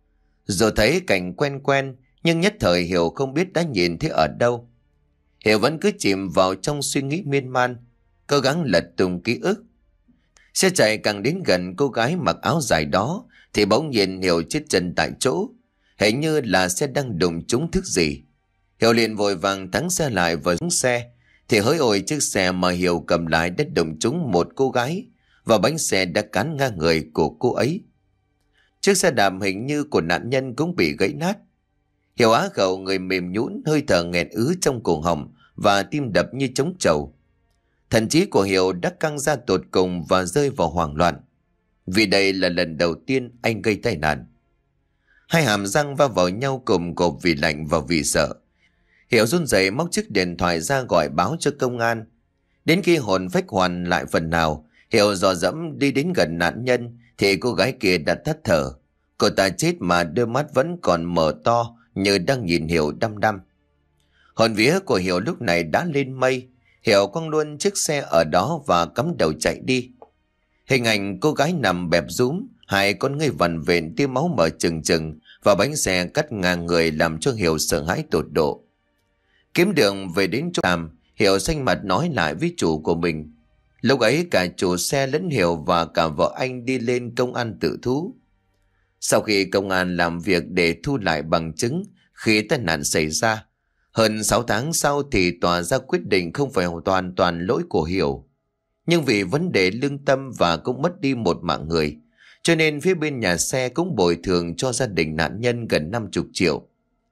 Dù thấy cảnh quen quen, nhưng nhất thời Hiểu không biết đã nhìn thấy ở đâu. Hiểu vẫn cứ chìm vào trong suy nghĩ miên man, cố gắng lật tung ký ức. Xe chạy càng đến gần cô gái mặc áo dài đó thì bỗng nhiên Hiểu chết chân tại chỗ, hình như là xe đang đụng trúng thứ gì. Hiểu liền vội vàng thắng xe lại và xuống xe, thì hỡi ôi, chiếc xe mà Hiểu cầm lái đã đụng trúng một cô gái và bánh xe đã cán ngang người của cô ấy. Chiếc xe đạp hình như của nạn nhân cũng bị gãy nát. Hiểu á khẩu, người mềm nhũn, hơi thở nghẹt ứ trong cổ họng và tim đập như trống trầu. Thần trí của Hiểu đã căng ra tột cùng và rơi vào hoảng loạn, vì đây là lần đầu tiên anh gây tai nạn. Hai hàm răng va vào nhau cồm cộp vì lạnh và vì sợ. Hiểu run rẩy móc chiếc điện thoại ra gọi báo cho công an. Đến khi hồn phách hoàn lại phần nào, Hiểu dò dẫm đi đến gần nạn nhân thì cô gái kia đã tắt thở. Cô ta chết mà đôi mắt vẫn còn mở to như đang nhìn Hiểu đăm đăm. Hồn vía của Hiểu lúc này đã lên mây. Hiểu quăng luôn chiếc xe ở đó và cắm đầu chạy đi. Hình ảnh cô gái nằm bẹp rúm, hai con ngươi vằn vện, tia máu mở trừng trừng và bánh xe cắt ngang người làm cho Hiểu sợ hãi tột độ. Kiếm đường về đến chỗ làm, Hiểu xanh mặt nói lại với chủ của mình. Lúc ấy cả chủ xe lẫn Hiểu và cả vợ anh đi lên công an tự thú. Sau khi công an làm việc để thu lại bằng chứng khi tai nạn xảy ra, hơn sáu tháng sau thì tòa ra quyết định không phải hoàn toàn toàn lỗi của Hiểu. Nhưng vì vấn đề lương tâm và cũng mất đi một mạng người, cho nên phía bên nhà xe cũng bồi thường cho gia đình nạn nhân gần năm mươi triệu.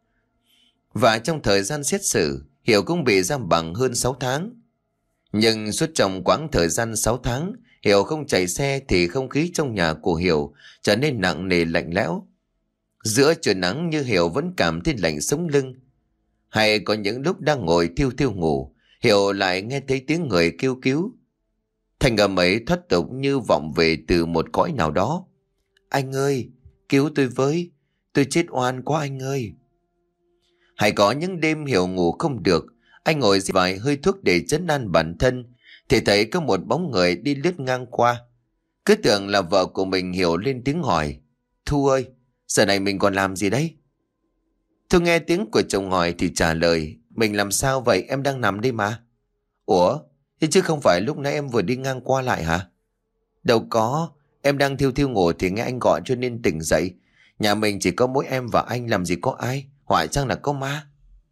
Và trong thời gian xét xử, Hiểu cũng bị giam bằng hơn sáu tháng. Nhưng suốt trong quãng thời gian sáu tháng, Hiểu không chạy xe thì không khí trong nhà của Hiểu trở nên nặng nề lạnh lẽo. Giữa trời nắng như Hiểu vẫn cảm thấy lạnh sống lưng. Hay có những lúc đang ngồi thiêu thiêu ngủ, Hiểu lại nghe thấy tiếng người kêu cứu. Thành âm ấy thoát tục như vọng về từ một cõi nào đó. Anh ơi, cứu tôi với, tôi chết oan quá anh ơi. Hay có những đêm Hiểu ngủ không được, anh ngồi xịt vài hơi thuốc để trấn an bản thân, thì thấy có một bóng người đi lướt ngang qua. Cứ tưởng là vợ của mình, Hiểu lên tiếng hỏi. Thu ơi, giờ này mình còn làm gì đấy? Thu nghe tiếng của chồng hỏi thì trả lời. Mình làm sao vậy, em đang nằm đây mà. Ủa, thế chứ không phải lúc nãy em vừa đi ngang qua lại hả? Đâu có, em đang thiêu thiêu ngủ thì nghe anh gọi cho nên tỉnh dậy. Nhà mình chỉ có mỗi em và anh, làm gì có ai, hoại chăng là có ma.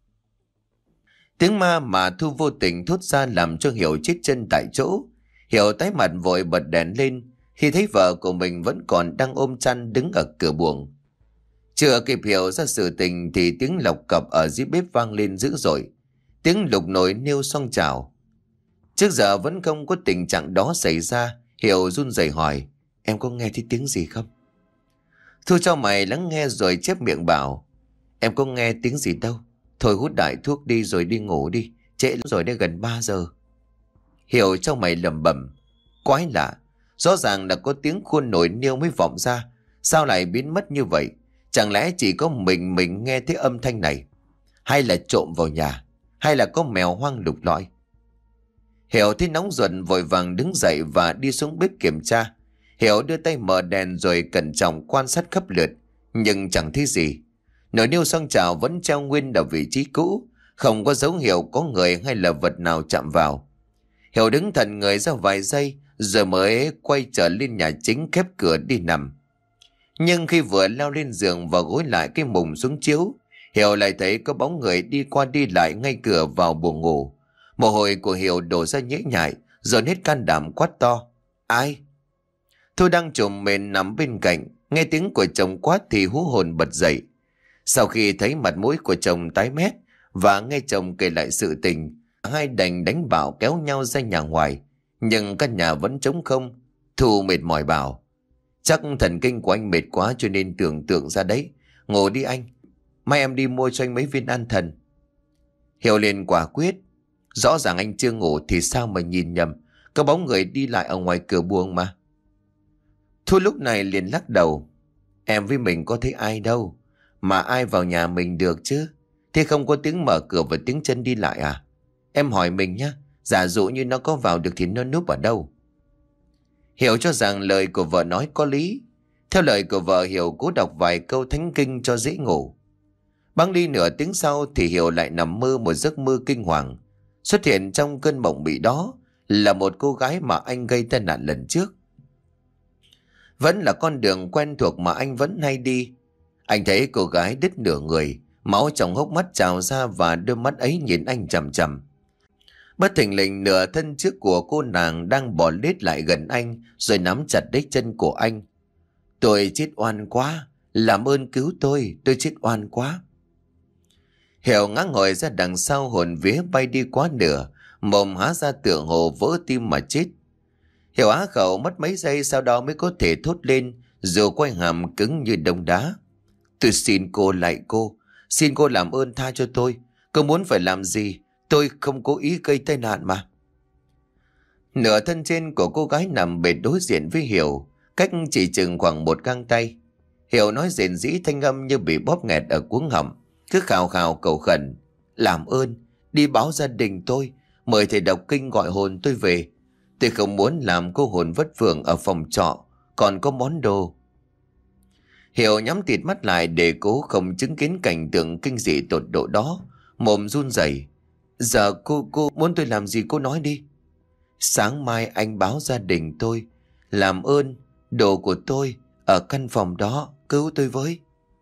Tiếng ma mà Thu vô tình thốt ra làm cho Hiểu chết chân tại chỗ. Hiểu tái mặt vội bật đèn lên khi thấy vợ của mình vẫn còn đang ôm chăn đứng ở cửa buồng. Chưa kịp hiểu ra sự tình thì tiếng lộc cọc ở dưới bếp vang lên dữ dội. Tiếng lục nồi niêu xoong chảo. Trước giờ vẫn không có tình trạng đó xảy ra. Hiểu run rẩy hỏi. Em có nghe thấy tiếng gì không? Thu cho mày lắng nghe rồi chép miệng bảo. Em có nghe tiếng gì đâu. Thôi hút đại thuốc đi rồi đi ngủ đi. Trễ lắm rồi, đã gần ba giờ. Hiểu trong mày lẩm bẩm. Quái lạ, rõ ràng là có tiếng khuôn nồi niêu mới vọng ra. Sao lại biến mất như vậy? Chẳng lẽ chỉ có mình mình nghe thấy âm thanh này? Hay là trộm vào nhà? Hay là có mèo hoang lục lọi? Hiểu thấy nóng ruột vội vàng đứng dậy và đi xuống bếp kiểm tra. Hiểu đưa tay mở đèn rồi cẩn trọng quan sát khắp lượt, nhưng chẳng thấy gì. Nồi niêu xoong chảo vẫn treo nguyên ở vị trí cũ, không có dấu hiệu có người hay là vật nào chạm vào. Hiểu đứng thẫn người ra vài giây rồi mới quay trở lên nhà chính, khép cửa đi nằm. Nhưng khi vừa leo lên giường và gối lại cái mùng xuống chiếu, Hiểu lại thấy có bóng người đi qua đi lại ngay cửa vào buồng ngủ. Mồ hôi của Hiểu đổ ra nhễ nhại, dồn hết can đảm quát to. Ai? Thu đang trùm mền nằm bên cạnh, nghe tiếng của chồng quát thì hú hồn bật dậy. Sau khi thấy mặt mũi của chồng tái mét Và nghe chồng kể lại sự tình, hai đành đánh bảo kéo nhau ra nhà ngoài. Nhưng căn nhà vẫn trống không. Thu mệt mỏi bảo: chắc thần kinh của anh mệt quá cho nên tưởng tượng ra đấy. Ngủ đi anh, mai em đi mua cho anh mấy viên an thần. Hiểu liền quả quyết: rõ ràng anh chưa ngủ thì sao mà nhìn nhầm, có bóng người đi lại ở ngoài cửa buồng mà. Thu lúc này liền lắc đầu: em với mình có thấy ai đâu, mà ai vào nhà mình được chứ. Thế không có tiếng mở cửa và tiếng chân đi lại à? Em hỏi mình nhá, giả dụ như nó có vào được thì nó núp ở đâu? Hiểu cho rằng lời của vợ nói có lý. Theo lời của vợ, Hiểu cố đọc vài câu thánh kinh cho dễ ngủ. Bẵng đi nửa tiếng sau thì Hiểu lại nằm mơ một giấc mơ kinh hoàng. Xuất hiện trong cơn mộng mị đó là một cô gái mà anh gây tai nạn lần trước. Vẫn là con đường quen thuộc mà anh vẫn hay đi. Anh thấy cô gái đứt nửa người, máu trong hốc mắt trào ra và đôi mắt ấy nhìn anh chằm chằm. Bất thình lình nửa thân trước của cô nàng đang bò lết lại gần anh rồi nắm chặt lấy chân của anh. Tôi chết oan quá, làm ơn cứu tôi, tôi chết oan quá. Hiểu ngã ngồi ra đằng sau, hồn vía bay đi quá nửa, mồm há ra tựa hồ vỡ tim mà chết. Hiểu á khẩu mất mấy giây sau đó mới có thể thốt lên, dù quay hàm cứng như đông đá: tôi xin cô, lạy cô, xin cô làm ơn tha cho tôi. Cô muốn phải làm gì? Tôi không cố ý gây tai nạn mà. Nửa thân trên của cô gái nằm bệt đối diện với Hiểu, cách chỉ chừng khoảng một găng tay. Hiểu nói rền rĩ, thanh âm như bị bóp nghẹt ở cuống họng, cứ khào khào cầu khẩn: làm ơn, đi báo gia đình tôi, mời thầy đọc kinh gọi hồn tôi về. Tôi không muốn làm cô hồn vất vưởng ở phòng trọ, còn có món đồ. Hiểu nhắm tịt mắt lại để cố không chứng kiến cảnh tượng kinh dị tột độ đó, mồm run rẩy: giờ cô cô muốn tôi làm gì cô nói đi. Sáng mai anh báo gia đình tôi, làm ơn, đồ của tôi ở căn phòng đó, cứu tôi với.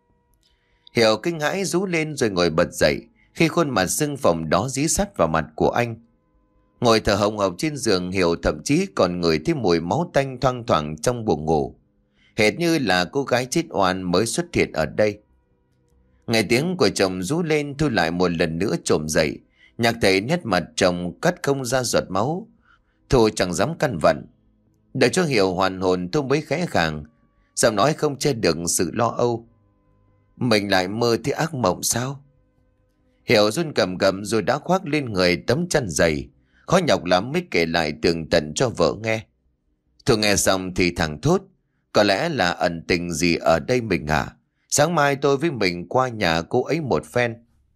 Hiểu kinh hãi rú lên rồi ngồi bật dậy khi khuôn mặt sưng phồng đó dí sát vào mặt của anh. Ngồi thở hồng hộc trên giường, Hiểu thậm chí còn ngửi thấy mùi máu tanh thoang thoảng trong buồng ngủ, hệt như là cô gái chết oan mới xuất hiện ở đây. Nghe tiếng của chồng rú lên, Thu lại một lần nữa trồm dậy. Nhạc thấy nét mặt chồng cắt không ra giọt máu, Thu chẳng dám căn vặn. Đợi cho Hiểu hoàn hồn, Thu mới khẽ khàng, giọng nói không che được sự lo âu: mình lại mơ thấy ác mộng sao? Hiểu run cầm cầm rồi đã khoác lên người tấm chăn dày, khó nhọc lắm mới kể lại tường tận cho vợ nghe. Thu nghe xong thì thẳng thốt: có lẽ là ẩn tình gì ở đây mình à? Sáng mai tôi với mình qua nhà cô ấy một phen.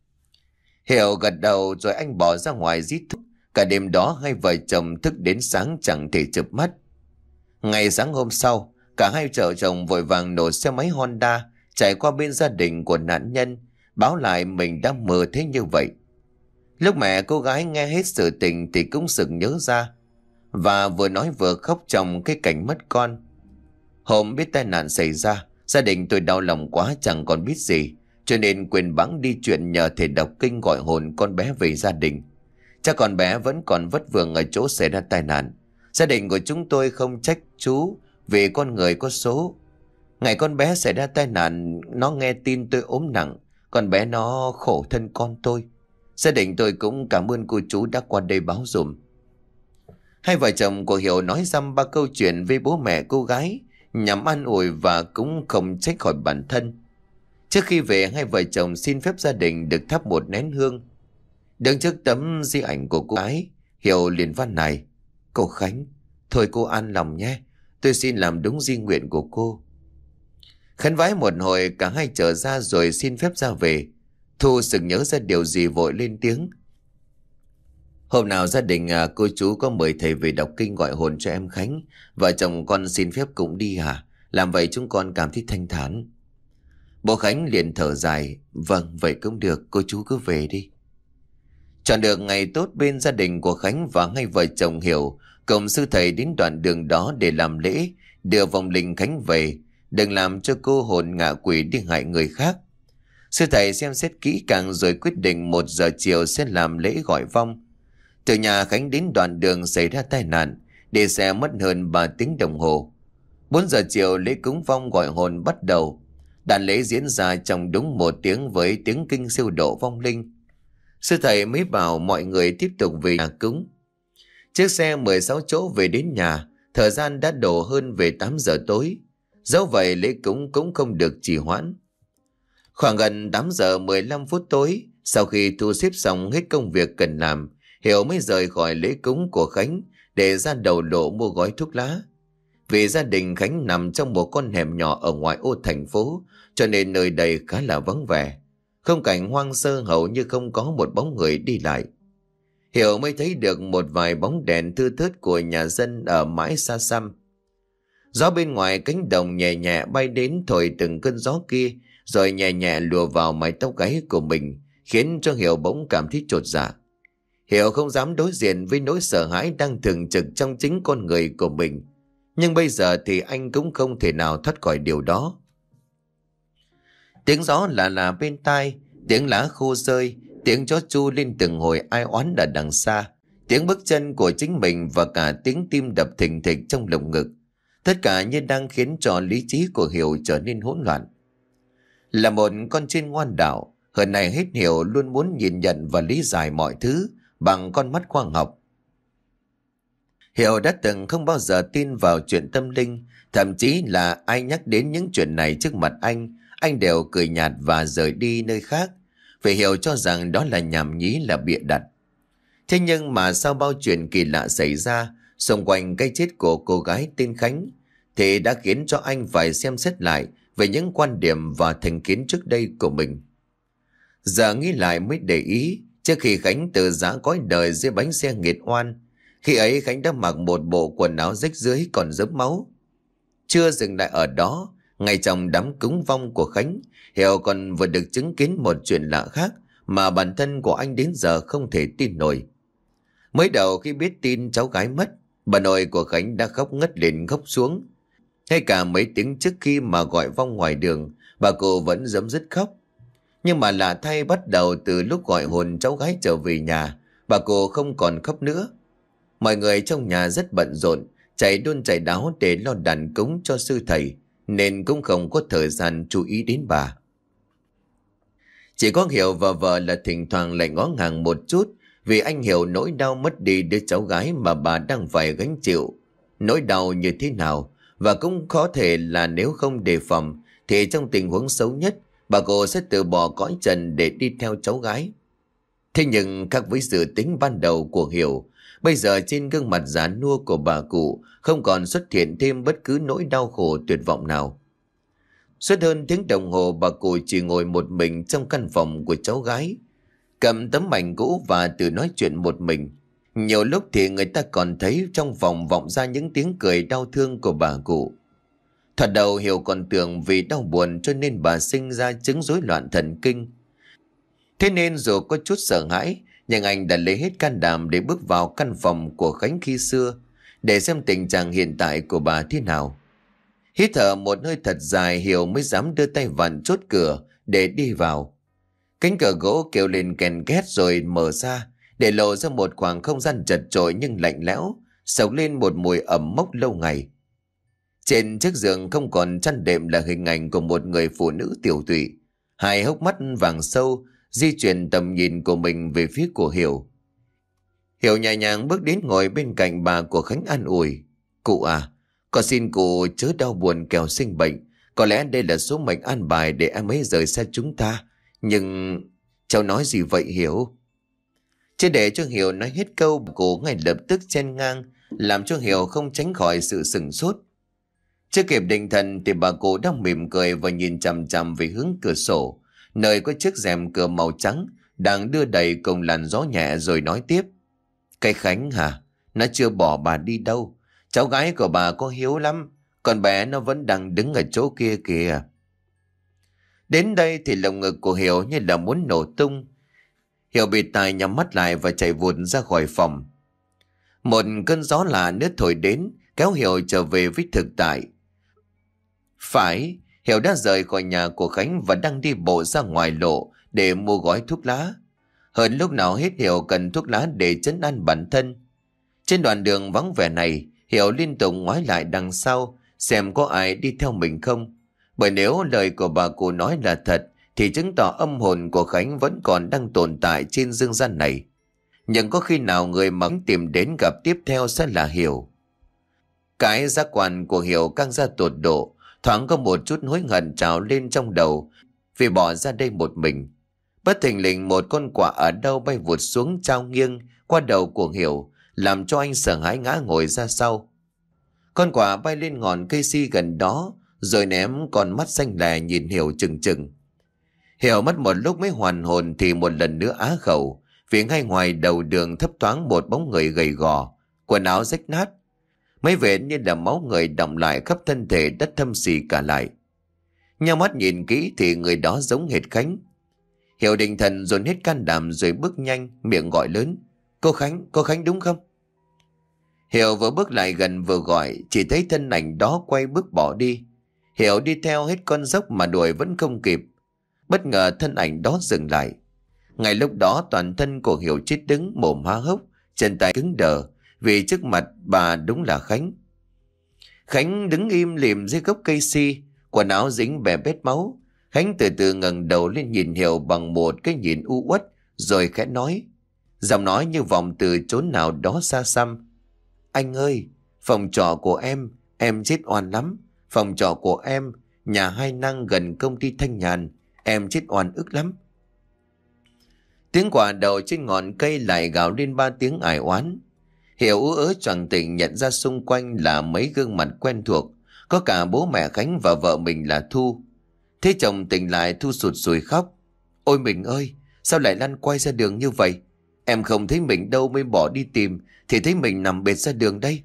Hiểu gật đầu rồi anh bỏ ra ngoài rít thuốc. Cả đêm đó hai vợ chồng thức đến sáng chẳng thể chợp mắt. Ngày sáng hôm sau, cả hai vợ chồng vội vàng nổ xe máy Honda chạy qua bên gia đình của nạn nhân, báo lại mình đã mơ thấy như vậy. Lúc mẹ cô gái nghe hết sự tình thì cũng sực nhớ ra, và vừa nói vừa khóc trong cái cảnh mất con. Hôm biết tai nạn xảy ra, gia đình tôi đau lòng quá chẳng còn biết gì, cho nên quên bẵng đi chuyện nhờ thầy đọc kinh gọi hồn con bé về gia đình. Chắc con bé vẫn còn vất vưởng ở chỗ xảy ra tai nạn. Gia đình của chúng tôi không trách chú vì con người có số. Ngày con bé xảy ra tai nạn, nó nghe tin tôi ốm nặng, con bé nó khổ thân con tôi. Gia đình tôi cũng cảm ơn cô chú đã qua đây báo dùm. Hai vợ chồng của Hiểu nói dăm ba câu chuyện với bố mẹ cô gái, nhằm an ủi và cũng không trách khỏi bản thân. Trước khi về, hai vợ chồng xin phép gia đình được thắp một nén hương. Đứng trước tấm di ảnh của cô gái, Hiểu liền van nài: cô Khánh, thôi cô an lòng nhé, tôi xin làm đúng di nguyện của cô. Khấn vái một hồi, cả hai trở ra rồi xin phép ra về. Thu sực nhớ ra điều gì vội lên tiếng: hôm nào gia đình à, cô chú có mời thầy về đọc kinh gọi hồn cho em Khánh, vợ chồng con xin phép cũng đi hả? Làm vậy chúng con cảm thấy thanh thản. Bố Khánh liền thở dài: vâng, vậy cũng được, cô chú cứ về đi. Chọn được ngày tốt bên gia đình của Khánh và hai vợ chồng Hiểu cùng sư thầy đến đoạn đường đó để làm lễ đưa vong linh Khánh về, đừng làm cho cô hồn ngạ quỷ đi hại người khác. Sư thầy xem xét kỹ càng rồi quyết định một giờ chiều sẽ làm lễ gọi vong. Từ nhà Khánh đến đoạn đường xảy ra tai nạn, đi xe mất hơn ba tiếng đồng hồ. Bốn giờ chiều lễ cúng vong gọi hồn bắt đầu. Đàn lễ diễn ra trong đúng một tiếng với tiếng kinh siêu độ vong linh. Sư thầy mới bảo mọi người tiếp tục về nhà cúng. Chiếc xe mười sáu chỗ về đến nhà, thời gian đã đổ hơn về tám giờ tối. Dẫu vậy lễ cúng cũng không được trì hoãn. Khoảng gần tám giờ mười lăm phút tối, sau khi thu xếp xong hết công việc cần làm, Hiểu mới rời khỏi lễ cúng của Khánh để ra đầu lộ mua gói thuốc lá. Vì gia đình Khánh nằm trong một con hẻm nhỏ ở ngoại ô thành phố, cho nên nơi đây khá là vắng vẻ. Không cảnh hoang sơ, hầu như không có một bóng người đi lại. Hiểu mới thấy được một vài bóng đèn thưa thớt của nhà dân ở mãi xa xăm. Gió bên ngoài cánh đồng nhẹ nhẹ bay đến thổi từng cơn gió kia, rồi nhẹ nhẹ lùa vào mái tóc gáy của mình, khiến cho Hiểu bỗng cảm thấy chột dạ. Hiểu không dám đối diện với nỗi sợ hãi đang thường trực trong chính con người của mình. Nhưng bây giờ thì anh cũng không thể nào thoát khỏi điều đó. Tiếng gió lạ lạ bên tai, tiếng lá khô rơi, tiếng chó chu lên từng hồi ai oán ở đằng xa, tiếng bước chân của chính mình và cả tiếng tim đập thình thịch trong lồng ngực. Tất cả như đang khiến cho lý trí của Hiểu trở nên hỗn loạn. Là một con chiên ngoan đạo, hơn này hết Hiểu luôn muốn nhìn nhận và lý giải mọi thứ bằng con mắt khoa học. Hiểu đã từng không bao giờ tin vào chuyện tâm linh, thậm chí là ai nhắc đến những chuyện này trước mặt anh, anh đều cười nhạt và rời đi nơi khác, vì Hiểu cho rằng đó là nhảm nhí, là bịa đặt. Thế nhưng mà sau bao chuyện kỳ lạ xảy ra xung quanh cái chết của cô gái tên Khánh, thì đã khiến cho anh phải xem xét lại về những quan điểm và thành kiến trước đây của mình. Giờ nghĩ lại mới để ý, trước khi Khánh từ giã cõi đời dưới bánh xe nghiệt oan, khi ấy Khánh đã mặc một bộ quần áo rách rưới còn rớm máu. Chưa dừng lại ở đó, ngay trong đám cúng vong của Khánh, Hiểu còn vừa được chứng kiến một chuyện lạ khác mà bản thân của anh đến giờ không thể tin nổi. Mới đầu khi biết tin cháu gái mất, bà nội của Khánh đã khóc ngất lên khóc xuống. Ngay cả mấy tiếng trước khi mà gọi vong ngoài đường, bà cô vẫn giấm dứt khóc. Nhưng mà lạ thay, bắt đầu từ lúc gọi hồn cháu gái trở về nhà, bà cô không còn khóc nữa. Mọi người trong nhà rất bận rộn, chạy đôn chạy đáo để lo đàn cúng cho sư thầy, nên cũng không có thời gian chú ý đến bà. Chỉ có Hiểu và vợ là thỉnh thoảng lại ngó ngàng một chút, vì anh hiểu nỗi đau mất đi đứa cháu gái mà bà đang phải gánh chịu. Nỗi đau như thế nào, và cũng có thể là nếu không đề phòng, thì trong tình huống xấu nhất, bà cô sẽ từ bỏ cõi trần để đi theo cháu gái. Thế nhưng khác với dự tính ban đầu của Hiểu, bây giờ trên gương mặt già nua của bà cụ không còn xuất hiện thêm bất cứ nỗi đau khổ tuyệt vọng nào. Suốt hơn tiếng đồng hồ, bà cụ chỉ ngồi một mình trong căn phòng của cháu gái, cầm tấm ảnh cũ và tự nói chuyện một mình. Nhiều lúc thì người ta còn thấy trong phòng vọng ra những tiếng cười đau thương của bà cụ. Thoạt đầu Hiểu còn tưởng vì đau buồn cho nên bà sinh ra chứng rối loạn thần kinh. Thế nên dù có chút sợ hãi, nhưng anh đã lấy hết can đảm để bước vào căn phòng của Khánh khi xưa, để xem tình trạng hiện tại của bà thế nào. Hít thở một hơi thật dài, Hiểu mới dám đưa tay vặn chốt cửa để đi vào. Cánh cửa gỗ kêu lên kèn két rồi mở ra, để lộ ra một khoảng không gian chật chội nhưng lạnh lẽo, sộc lên một mùi ẩm mốc lâu ngày. Trên chiếc giường không còn chăn đệm là hình ảnh của một người phụ nữ tiểu tụy, hai hốc mắt vàng sâu di chuyển tầm nhìn của mình về phía của Hiểu. Hiểu nhẹ nhàng bước đến ngồi bên cạnh bà của Khánh an ủi. Cụ à, con xin cụ chớ đau buồn kẻo sinh bệnh. Có lẽ đây là số mệnh an bài để em ấy rời xa chúng ta. Nhưng cháu nói gì vậy Hiểu? Chứ để cho Hiểu nói hết câu, cô ngay lập tức chen ngang, làm cho Hiểu không tránh khỏi sự sửng sốt. Chưa kịp định thần thì bà cụ đang mỉm cười và nhìn chằm chằm về hướng cửa sổ, nơi có chiếc rèm cửa màu trắng đang đưa đẩy cùng làn gió nhẹ, rồi nói tiếp. Cái Khánh hả? Nó chưa bỏ bà đi đâu. Cháu gái của bà có hiếu lắm, còn bé nó vẫn đang đứng ở chỗ kia kìa. Đến đây thì lồng ngực của Hiểu như là muốn nổ tung. Hiểu bịt tai nhắm mắt lại và chạy vụt ra khỏi phòng. Một cơn gió lạ nước thổi đến, kéo Hiểu trở về với thực tại. Phải, Hiểu đã rời khỏi nhà của Khánh và đang đi bộ ra ngoài lộ để mua gói thuốc lá. Hơn lúc nào hết Hiểu cần thuốc lá để trấn an bản thân. Trên đoạn đường vắng vẻ này, Hiểu liên tục ngoái lại đằng sau xem có ai đi theo mình không. Bởi nếu lời của bà cụ nói là thật thì chứng tỏ âm hồn của Khánh vẫn còn đang tồn tại trên dương gian này. Nhưng có khi nào người mà Khánh tìm đến gặp tiếp theo sẽ là Hiểu. Cái giác quan của Hiểu căng ra tột độ, thoáng có một chút hối hận trào lên trong đầu vì bỏ ra đây một mình. Bất thình lình một con quạ ở đâu bay vụt xuống trao nghiêng qua đầu của Hiểu, làm cho anh sợ hãi ngã ngồi ra sau. Con quạ bay lên ngọn cây si gần đó, rồi ném con mắt xanh lè nhìn Hiểu chừng chừng. Hiểu mất một lúc mới hoàn hồn thì một lần nữa á khẩu, vì ngay ngoài đầu đường thấp thoáng một bóng người gầy gò, quần áo rách nát. Mấy vệt như là máu người đọng lại khắp thân thể đất thâm xì cả lại. Nheo mắt nhìn kỹ thì người đó giống hệt Khánh. Hiểu định thần dồn hết can đảm rồi bước nhanh, miệng gọi lớn: Cô Khánh, cô Khánh đúng không? Hiểu vừa bước lại gần vừa gọi, chỉ thấy thân ảnh đó quay bước bỏ đi. Hiểu đi theo hết con dốc mà đuổi vẫn không kịp. Bất ngờ thân ảnh đó dừng lại. Ngay lúc đó toàn thân của Hiểu chết đứng, mồm há hốc, chân tay cứng đờ, vì trước mặt bà đúng là Khánh. Khánh đứng im lìm dưới gốc cây si, quần áo dính bè bết máu. Khánh từ từ ngẩng đầu lên nhìn Hiểu bằng một cái nhìn u uất, rồi khẽ nói, giọng nói như vọng từ chốn nào đó xa xăm: Anh ơi, phòng trọ của em, em chết oan lắm. Phòng trọ của em, nhà hai năng gần công ty Thanh Nhàn, em chết oan ức lắm. Tiếng quả đầu trên ngọn cây lại gào lên ba tiếng ải oán. Hiểu ú ớ choàng tỉnh nhận ra xung quanh là mấy gương mặt quen thuộc, có cả bố mẹ Khánh và vợ mình là Thu. Thế chồng tỉnh lại, Thu sụt sùi khóc: Ôi mình ơi, sao lại lăn quay ra đường như vậy? Em không thấy mình đâu mới bỏ đi tìm, thì thấy mình nằm bệt ra đường đây.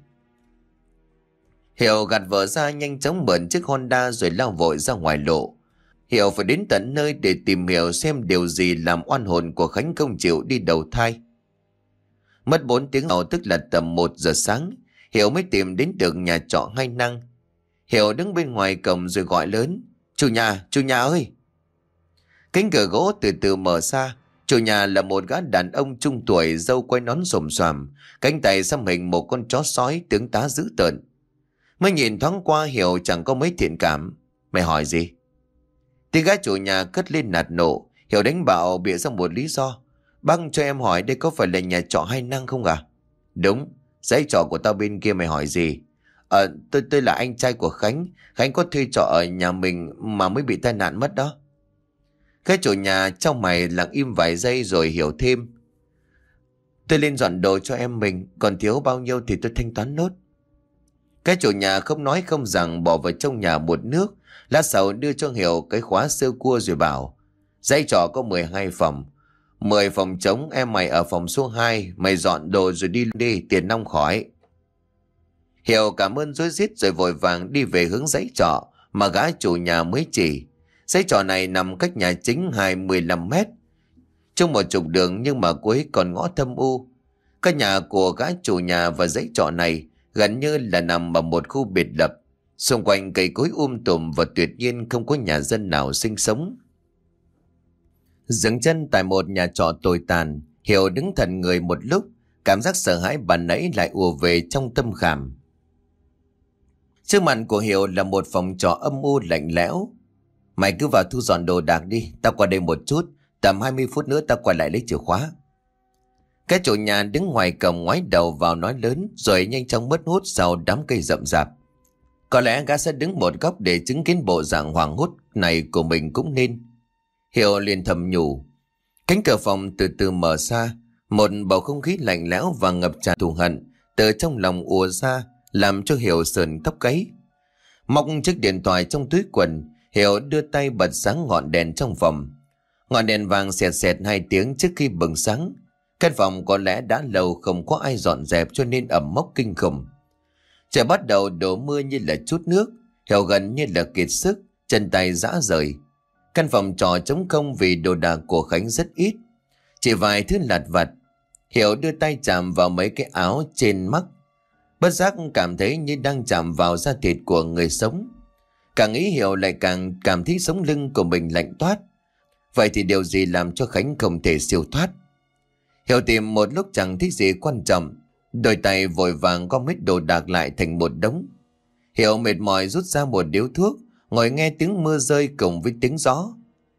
Hiểu gạt vợ ra nhanh chóng mượn chiếc Honda rồi lao vội ra ngoài lộ. Hiểu phải đến tận nơi để tìm hiểu xem điều gì làm oan hồn của Khánh không chịu đi đầu thai. Mất bốn tiếng sau, tức là tầm một giờ sáng, Hiểu mới tìm đến được nhà trọ hai năng. Hiểu đứng bên ngoài cổng rồi gọi lớn: Chủ nhà, chủ nhà ơi! Cánh cửa gỗ từ từ mở ra. Chủ nhà là một gã đàn ông trung tuổi, râu quai nón xồm xoàm, cánh tay xăm hình một con chó sói, tướng tá dữ tợn. Mới nhìn thoáng qua Hiểu chẳng có mấy thiện cảm. Mày hỏi gì? Tiếng gã chủ nhà cất lên nạt nộ. Hiểu đánh bạo bịa ra một lý do: Bác cho em hỏi đây có phải là nhà trọ hai năng không à? Đúng, dãy trọ của tao bên kia, mày hỏi gì? Ờ, tôi, tôi là anh trai của Khánh. Khánh có thuê trọ ở nhà mình mà mới bị tai nạn mất đó. Cái chủ nhà trong mày lặng im vài giây rồi hiểu thêm: Tôi lên dọn đồ cho em mình, còn thiếu bao nhiêu thì tôi thanh toán nốt. Cái chủ nhà không nói không rằng bỏ vào trong nhà một nước. Lát sau đưa cho Hiểu cái khóa sơ cua rồi bảo: Dãy trọ có mười hai phòng, mười phòng trống, em mày ở phòng số hai, mày dọn đồ rồi đi đi, tiền nong khỏi. Hiểu cảm ơn rối rít rồi vội vàng đi về hướng dãy trọ mà gã chủ nhà mới chỉ. Dãy trọ này nằm cách nhà chính hai mươi lăm mét, trong một trục đường nhưng mà cuối còn ngõ thâm u. Các nhà của gã chủ nhà và dãy trọ này gần như là nằm ở một khu biệt lập, xung quanh cây cối um tùm và tuyệt nhiên không có nhà dân nào sinh sống. Dừng chân tại một nhà trọ tồi tàn, Hiểu đứng thần người một lúc, cảm giác sợ hãi ban nãy lại ùa về trong tâm khảm. Trước mặt của Hiểu là một phòng trọ âm u lạnh lẽo. Mày cứ vào thu dọn đồ đạc đi, tao qua đây một chút, tầm hai mươi phút nữa tao quay lại lấy chìa khóa. Cái chủ nhà đứng ngoài cổng ngoái đầu vào nói lớn rồi nhanh chóng mất hút sau đám cây rậm rạp. Có lẽ gã sẽ đứng một góc để chứng kiến bộ dạng hoảng hốt này của mình cũng nên. Hiểu liền thầm nhủ. Cánh cửa phòng từ từ mở ra, một bầu không khí lạnh lẽo và ngập tràn thù hận từ trong lòng ùa ra, làm cho Hiểu sờn tóc gáy. Móc chiếc điện thoại trong túi quần, Hiểu đưa tay bật sáng ngọn đèn trong phòng. Ngọn đèn vàng xẹt xẹt hai tiếng trước khi bừng sáng. Căn phòng có lẽ đã lâu không có ai dọn dẹp cho nên ẩm mốc kinh khủng. Trời bắt đầu đổ mưa như là chút nước. Hiểu gần như là kiệt sức, chân tay rã rời. Căn phòng trọ trống không vì đồ đạc của Khánh rất ít, chỉ vài thứ lặt vặt. Hiểu đưa tay chạm vào mấy cái áo trên mắt, bất giác cảm thấy như đang chạm vào da thịt của người sống. Càng nghĩ Hiểu lại càng cảm thấy sống lưng của mình lạnh toát. Vậy thì điều gì làm cho Khánh không thể siêu thoát? Hiểu tìm một lúc chẳng thấy gì quan trọng, đôi tay vội vàng gom hết đồ đạc lại thành một đống. Hiểu mệt mỏi rút ra một điếu thuốc, ngồi nghe tiếng mưa rơi cùng với tiếng gió.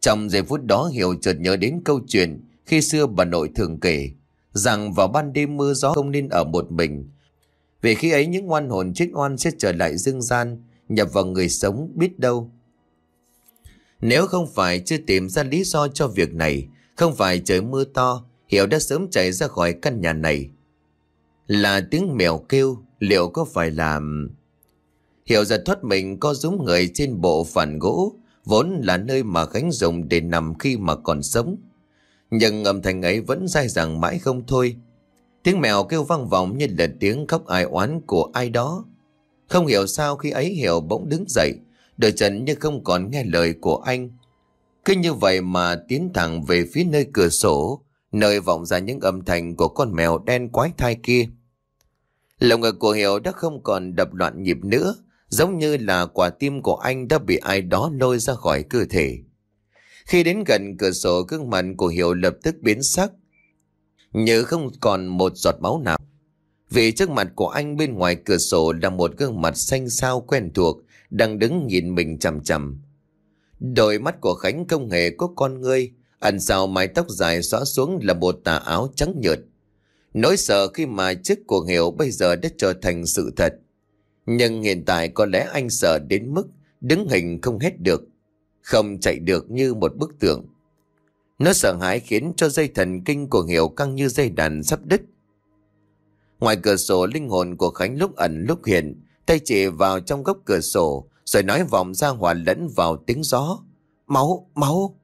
Trong giây phút đó Hiểu chợt nhớ đến câu chuyện khi xưa bà nội thường kể rằng vào ban đêm mưa gió không nên ở một mình, vì khi ấy những oan hồn chết oan sẽ trở lại dương gian, nhập vào người sống. Biết đâu nếu không phải chưa tìm ra lý do cho việc này, không phải trời mưa to, Hiểu đã sớm chạy ra khỏi căn nhà này. Là tiếng mèo kêu, liệu có phải là... Hiểu giật thoát mình co rúm người trên bộ phản gỗ, vốn là nơi mà Khánh dùng để nằm khi mà còn sống. Nhưng âm thanh ấy vẫn dai dẳng mãi không thôi. Tiếng mèo kêu vang vọng như là tiếng khóc ai oán của ai đó. Không hiểu sao khi ấy Hiểu bỗng đứng dậy, đôi chân như không còn nghe lời của anh. Cứ như vậy mà tiến thẳng về phía nơi cửa sổ, nơi vọng ra những âm thanh của con mèo đen quái thai kia. Lòng ngực của Hiểu đã không còn đập loạn nhịp nữa, giống như là quả tim của anh đã bị ai đó lôi ra khỏi cơ thể. Khi đến gần cửa sổ, gương mặt của Hiểu lập tức biến sắc, như không còn một giọt máu nào. Vì trước mặt của anh bên ngoài cửa sổ là một gương mặt xanh xao quen thuộc, đang đứng nhìn mình chằm chằm. Đôi mắt của Khánh không hề có con ngươi, ẩn sau mái tóc dài xõa xuống là một tà áo trắng nhợt. Nỗi sợ khi mà trước của Hiểu bây giờ đã trở thành sự thật. Nhưng hiện tại có lẽ anh sợ đến mức đứng hình không hết được, không chạy được như một bức tượng. Nó sợ hãi khiến cho dây thần kinh của Hiểu căng như dây đàn sắp đứt. Ngoài cửa sổ, linh hồn của Khánh lúc ẩn lúc hiện, tay chỉ vào trong góc cửa sổ, rồi nói vọng ra hòa lẫn vào tiếng gió: "Máu, máu!"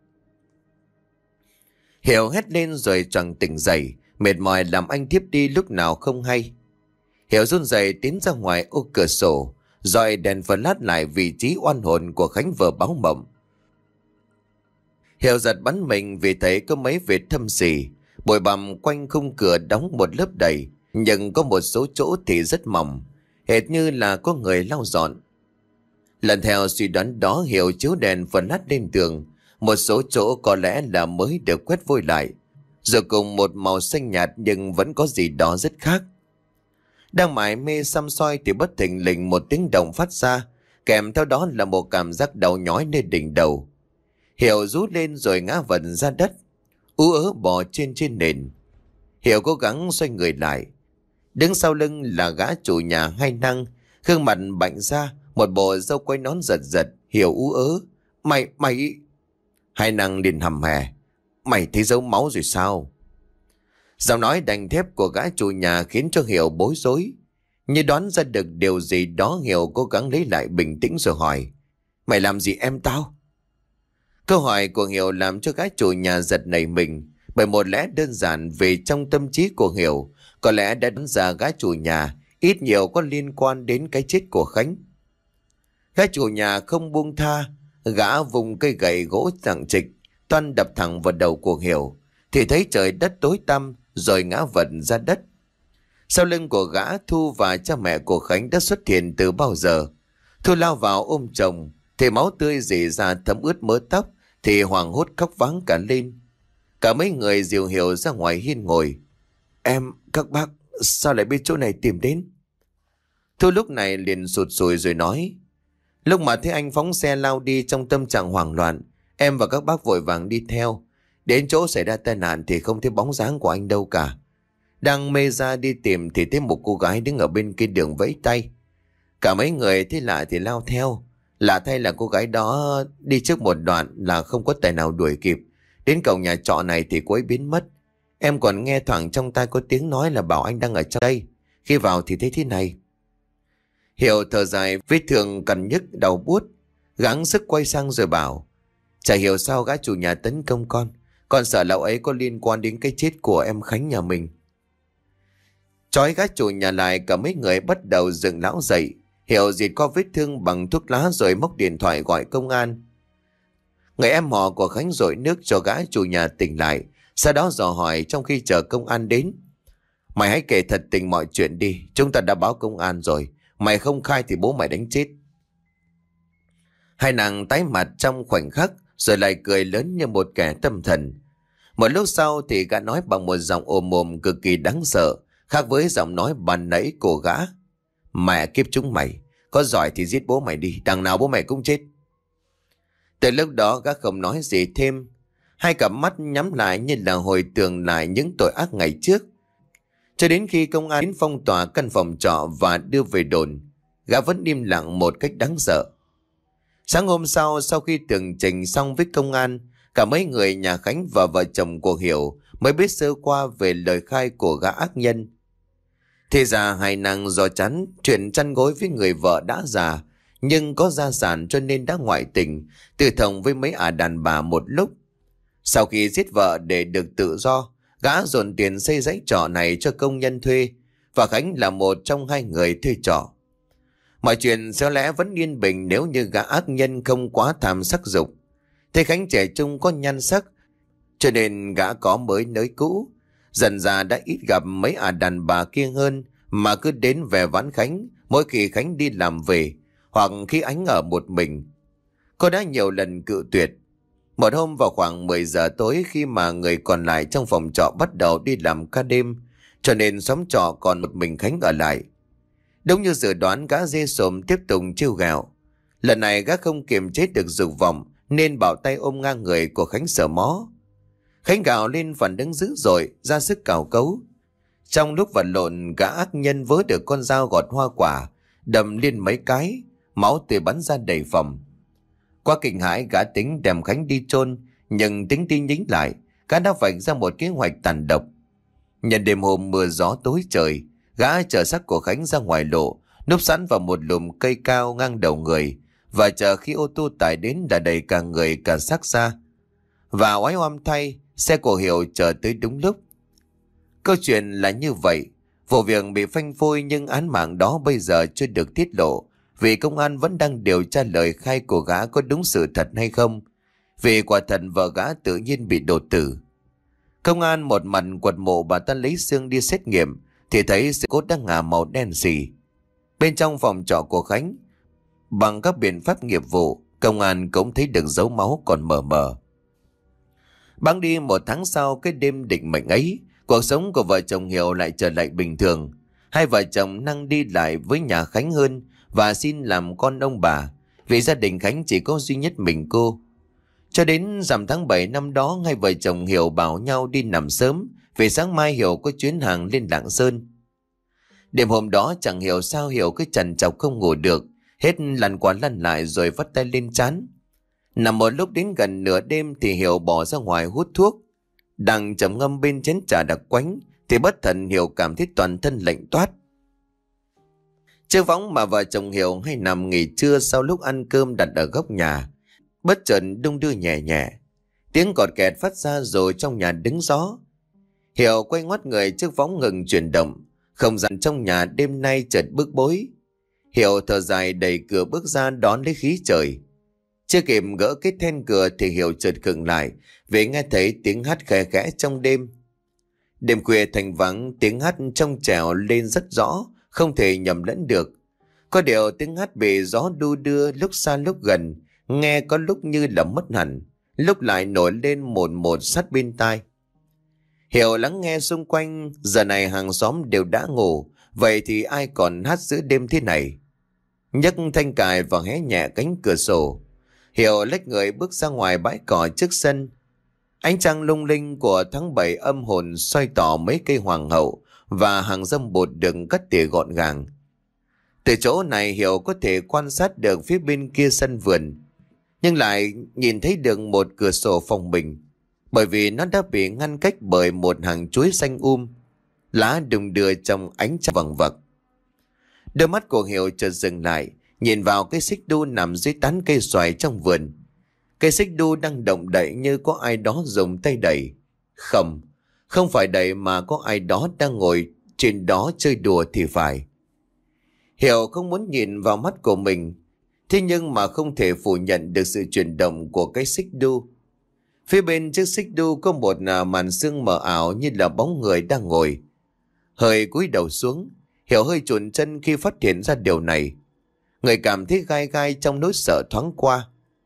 Hiểu hét lên rồi choàng tỉnh dậy, mệt mỏi làm anh thiếp đi lúc nào không hay. Hiểu run rẩy tiến ra ngoài ô cửa sổ, rồi đèn flash lại vị trí oan hồn của Khánh vừa báo mộng. Hiểu giật bắn mình vì thấy có mấy vết thâm sỉ, bụi bặm quanh khung cửa đóng một lớp đầy, nhưng có một số chỗ thì rất mỏng, hệt như là có người lau dọn. Lần theo suy đoán đó, Hiểu chiếu đèn flash lên tường, một số chỗ có lẽ là mới được quét vôi lại, rồi cùng một màu xanh nhạt nhưng vẫn có gì đó rất khác. Đang mải mê xăm soi thì bất thình lình một tiếng động phát ra, kèm theo đó là một cảm giác đau nhói nơi đỉnh đầu. Hiểu rú lên rồi ngã vật ra đất, ú ớ bò trên trên nền. Hiểu cố gắng xoay người lại, đứng sau lưng là gã chủ nhà Hai Năng, gương mặt bạnh ra, một bộ râu quay nón giật giật. Hiểu ú ớ: Mày, mày... Hai Năng liền hầm hè: "Mày thấy dấu máu rồi sao?" Giọng nói đanh thép của gã chủ nhà khiến cho Hiểu bối rối. Như đoán ra được điều gì đó, Hiểu cố gắng lấy lại bình tĩnh rồi hỏi: "Mày làm gì em tao?" Câu hỏi của Hiểu làm cho gã chủ nhà giật nảy mình, bởi một lẽ đơn giản về trong tâm trí của Hiểu có lẽ đã đoán ra gã chủ nhà ít nhiều có liên quan đến cái chết của Khánh. Gã chủ nhà không buông tha, gã vùng cây gậy gỗ nặng trịch toan đập thẳng vào đầu của Hiểu, thì thấy trời đất tối tăm rồi ngã vật ra đất. Sau lưng của gã, Thu và cha mẹ của Khánh đã xuất hiện từ bao giờ. Thu lao vào ôm chồng, thì máu tươi rỉ ra thấm ướt mớ tóc, thì hoảng hốt khóc váng cả lên. Cả mấy người dìu Hiểu ra ngoài hiên ngồi. "Em, các bác, sao lại biết chỗ này tìm đến?" Thu lúc này liền sụt sùi rồi nói: "Lúc mà thấy anh phóng xe lao đi trong tâm trạng hoảng loạn, em và các bác vội vàng đi theo. Đến chỗ xảy ra tai nạn thì không thấy bóng dáng của anh đâu cả. Đang mê ra đi tìm thì thấy một cô gái đứng ở bên kia đường vẫy tay. Cả mấy người thấy lạ thì lao theo. Lạ thay là cô gái đó đi trước một đoạn là không có tài nào đuổi kịp. Đến cổng nhà trọ này thì cô ấy biến mất. Em còn nghe thoảng trong tai có tiếng nói là bảo anh đang ở trong đây. Khi vào thì thấy thế này." Hiểu thở dài, vết thương cằn nhức đau buốt, gắng sức quay sang rồi bảo: "Chả hiểu sao gã chủ nhà tấn công con. Con sợ lão ấy có liên quan đến cái chết của em Khánh nhà mình." Trói gã chủ nhà lại, cả mấy người bắt đầu dựng lão dậy. Hiểu dịt qua vết thương bằng thuốc lá rồi móc điện thoại gọi công an. Người em họ của Khánh dội nước cho gã chủ nhà tỉnh lại, sau đó dò hỏi trong khi chờ công an đến: "Mày hãy kể thật tình mọi chuyện đi, chúng ta đã báo công an rồi. Mày không khai thì bố mày đánh chết." Hai nàng tái mặt trong khoảnh khắc, rồi lại cười lớn như một kẻ tâm thần. Một lúc sau thì gã nói bằng một giọng ồm ồm cực kỳ đáng sợ, khác với giọng nói ban nãy của gã: "Mẹ kiếp chúng mày, có giỏi thì giết bố mày đi, đằng nào bố mày cũng chết." Từ lúc đó gã không nói gì thêm. Hai cặp mắt nhắm lại như là hồi tưởng lại những tội ác ngày trước. Cho đến khi công an đến phong tỏa căn phòng trọ và đưa về đồn, gã vẫn im lặng một cách đáng sợ. Sáng hôm sau, sau khi tường trình xong với công an, cả mấy người nhà Khánh và vợ chồng của Hiểu mới biết sơ qua về lời khai của gã ác nhân. Thì ra hai nàng do chán chuyện chăn gối với người vợ đã già, nhưng có gia sản cho nên đã ngoại tình, tư thông với mấy ả đàn bà một lúc. Sau khi giết vợ để được tự do, gã dồn tiền xây dãy trọ này cho công nhân thuê, và Khánh là một trong hai người thuê trọ. Mọi chuyện sẽ lẽ vẫn yên bình nếu như gã ác nhân không quá tham sắc dục. Thế Khánh trẻ trung có nhan sắc, cho nên gã có mới nới cũ. Dần ra đã ít gặp mấy ả đàn bà kia hơn, mà cứ đến về ván Khánh mỗi khi Khánh đi làm về, hoặc khi Ánh ở một mình. Cô đã nhiều lần cự tuyệt. Một hôm vào khoảng mười giờ tối, khi mà người còn lại trong phòng trọ bắt đầu đi làm ca đêm, cho nên xóm trọ còn một mình Khánh ở lại. Đúng như dự đoán, gã dê sồm tiếp tục trêu ghẹo. Lần này gã không kiềm chế được dục vọng nên bảo tay ôm ngang người của Khánh sờ mó. Khánh gào lên phản ứng dữ dội, ra sức cào cấu. Trong lúc vật lộn, gã ác nhân vớ được con dao gọt hoa quả, đâm liên mấy cái, máu tươi bắn ra đầy phòng. Qua kinh hãi, gã tính đem Khánh đi chôn, nhưng tính tin nhính lại, gã đã vạch ra một kế hoạch tàn độc. Nhân đêm hôm mưa gió tối trời, gã chở xác của Khánh ra ngoài lộ, núp sẵn vào một lùm cây cao ngang đầu người, và chờ khi ô tô tải đến đã đẩy cả người cả xác ra. Và oái oăm thay, xe của Hiểu chờ tới đúng lúc. Câu chuyện là như vậy, vụ việc bị phanh phui, nhưng án mạng đó bây giờ chưa được tiết lộ, vì công an vẫn đang điều tra lời khai của gã có đúng sự thật hay không, vì quả thật vợ gã tự nhiên bị đột tử. Công an một mặt quật mộ bà ta lấy xương đi xét nghiệm, thì thấy sự cốt đã ngả màu đen xì. Bên trong phòng trọ của Khánh, bằng các biện pháp nghiệp vụ, công an cũng thấy được dấu máu còn mờ mờ. Băng đi một tháng sau cái đêm định mệnh ấy, cuộc sống của vợ chồng Hiểu lại trở lại bình thường. Hai vợ chồng năng đi lại với nhà Khánh hơn và xin làm con ông bà, vì gia đình Khánh chỉ có duy nhất mình cô. Cho đến rằm tháng bảy năm đó, hai vợ chồng Hiểu bảo nhau đi nằm sớm, vì sáng mai Hiểu có chuyến hàng lên Lạng Sơn. Đêm hôm đó chẳng hiểu sao Hiểu cứ trằn trọc không ngủ được, hết lăn qua lăn lại rồi vắt tay lên trán. Nằm một lúc đến gần nửa đêm thì Hiểu bỏ ra ngoài hút thuốc. Đang trầm ngâm bên chén trà đặc quánh thì bất thần Hiểu cảm thấy toàn thân lạnh toát. Chiếc võng mà vợ chồng Hiểu hay nằm nghỉ trưa sau lúc ăn cơm đặt ở góc nhà bất chợt đung đưa nhẹ nhẹ, tiếng cọt kẹt phát ra rồi trong nhà đứng gió. Hiểu quay ngoắt người, chiếc võng ngừng chuyển động, không gian trong nhà đêm nay chợt bức bối. Hiểu thở dài đẩy cửa bước ra đón lấy khí trời. Chưa kịp gỡ cái then cửa thì Hiểu chợt khựng lại vì nghe thấy tiếng hát khẽ khẽ trong đêm. Đêm khuya thành vắng, tiếng hát trong trẻo lên rất rõ, không thể nhầm lẫn được. Có điều tiếng hát bị gió đu đưa lúc xa lúc gần, nghe có lúc như là mất hẳn, lúc lại nổi lên một một sát bên tai. Hiểu lắng nghe xung quanh, giờ này hàng xóm đều đã ngủ, vậy thì ai còn hát giữa đêm thế này. Nhấc thanh cài và hé nhẹ cánh cửa sổ, Hiểu lách người bước ra ngoài bãi cỏ trước sân. Ánh trăng lung linh của tháng bảy âm hồn soi tỏ mấy cây hoàng hậu và hàng dâm bột được cắt tỉa gọn gàng. Từ chỗ này Hiểu có thể quan sát được phía bên kia sân vườn, nhưng lại nhìn thấy được một cửa sổ phòng mình, bởi vì nó đã bị ngăn cách bởi một hàng chuối xanh um, lá đùng đưa trong ánh trăng vằng vặc. Đôi mắt của Hiểu chợt dừng lại, nhìn vào cái xích đu nằm dưới tán cây xoài trong vườn. Cây xích đu đang động đậy như có ai đó dùng tay đẩy. Không, không phải đẩy mà có ai đó đang ngồi trên đó chơi đùa thì phải. Hiểu không muốn nhìn vào mắt của mình, thế nhưng mà không thể phủ nhận được sự chuyển động của cái xích đu. Phía bên chiếc xích đu có một màn sương mờ ảo như là bóng người đang ngồi. Hơi cúi đầu xuống, Hiểu hơi chùn chân khi phát hiện ra điều này. Người cảm thấy gai gai trong nỗi sợ thoáng qua.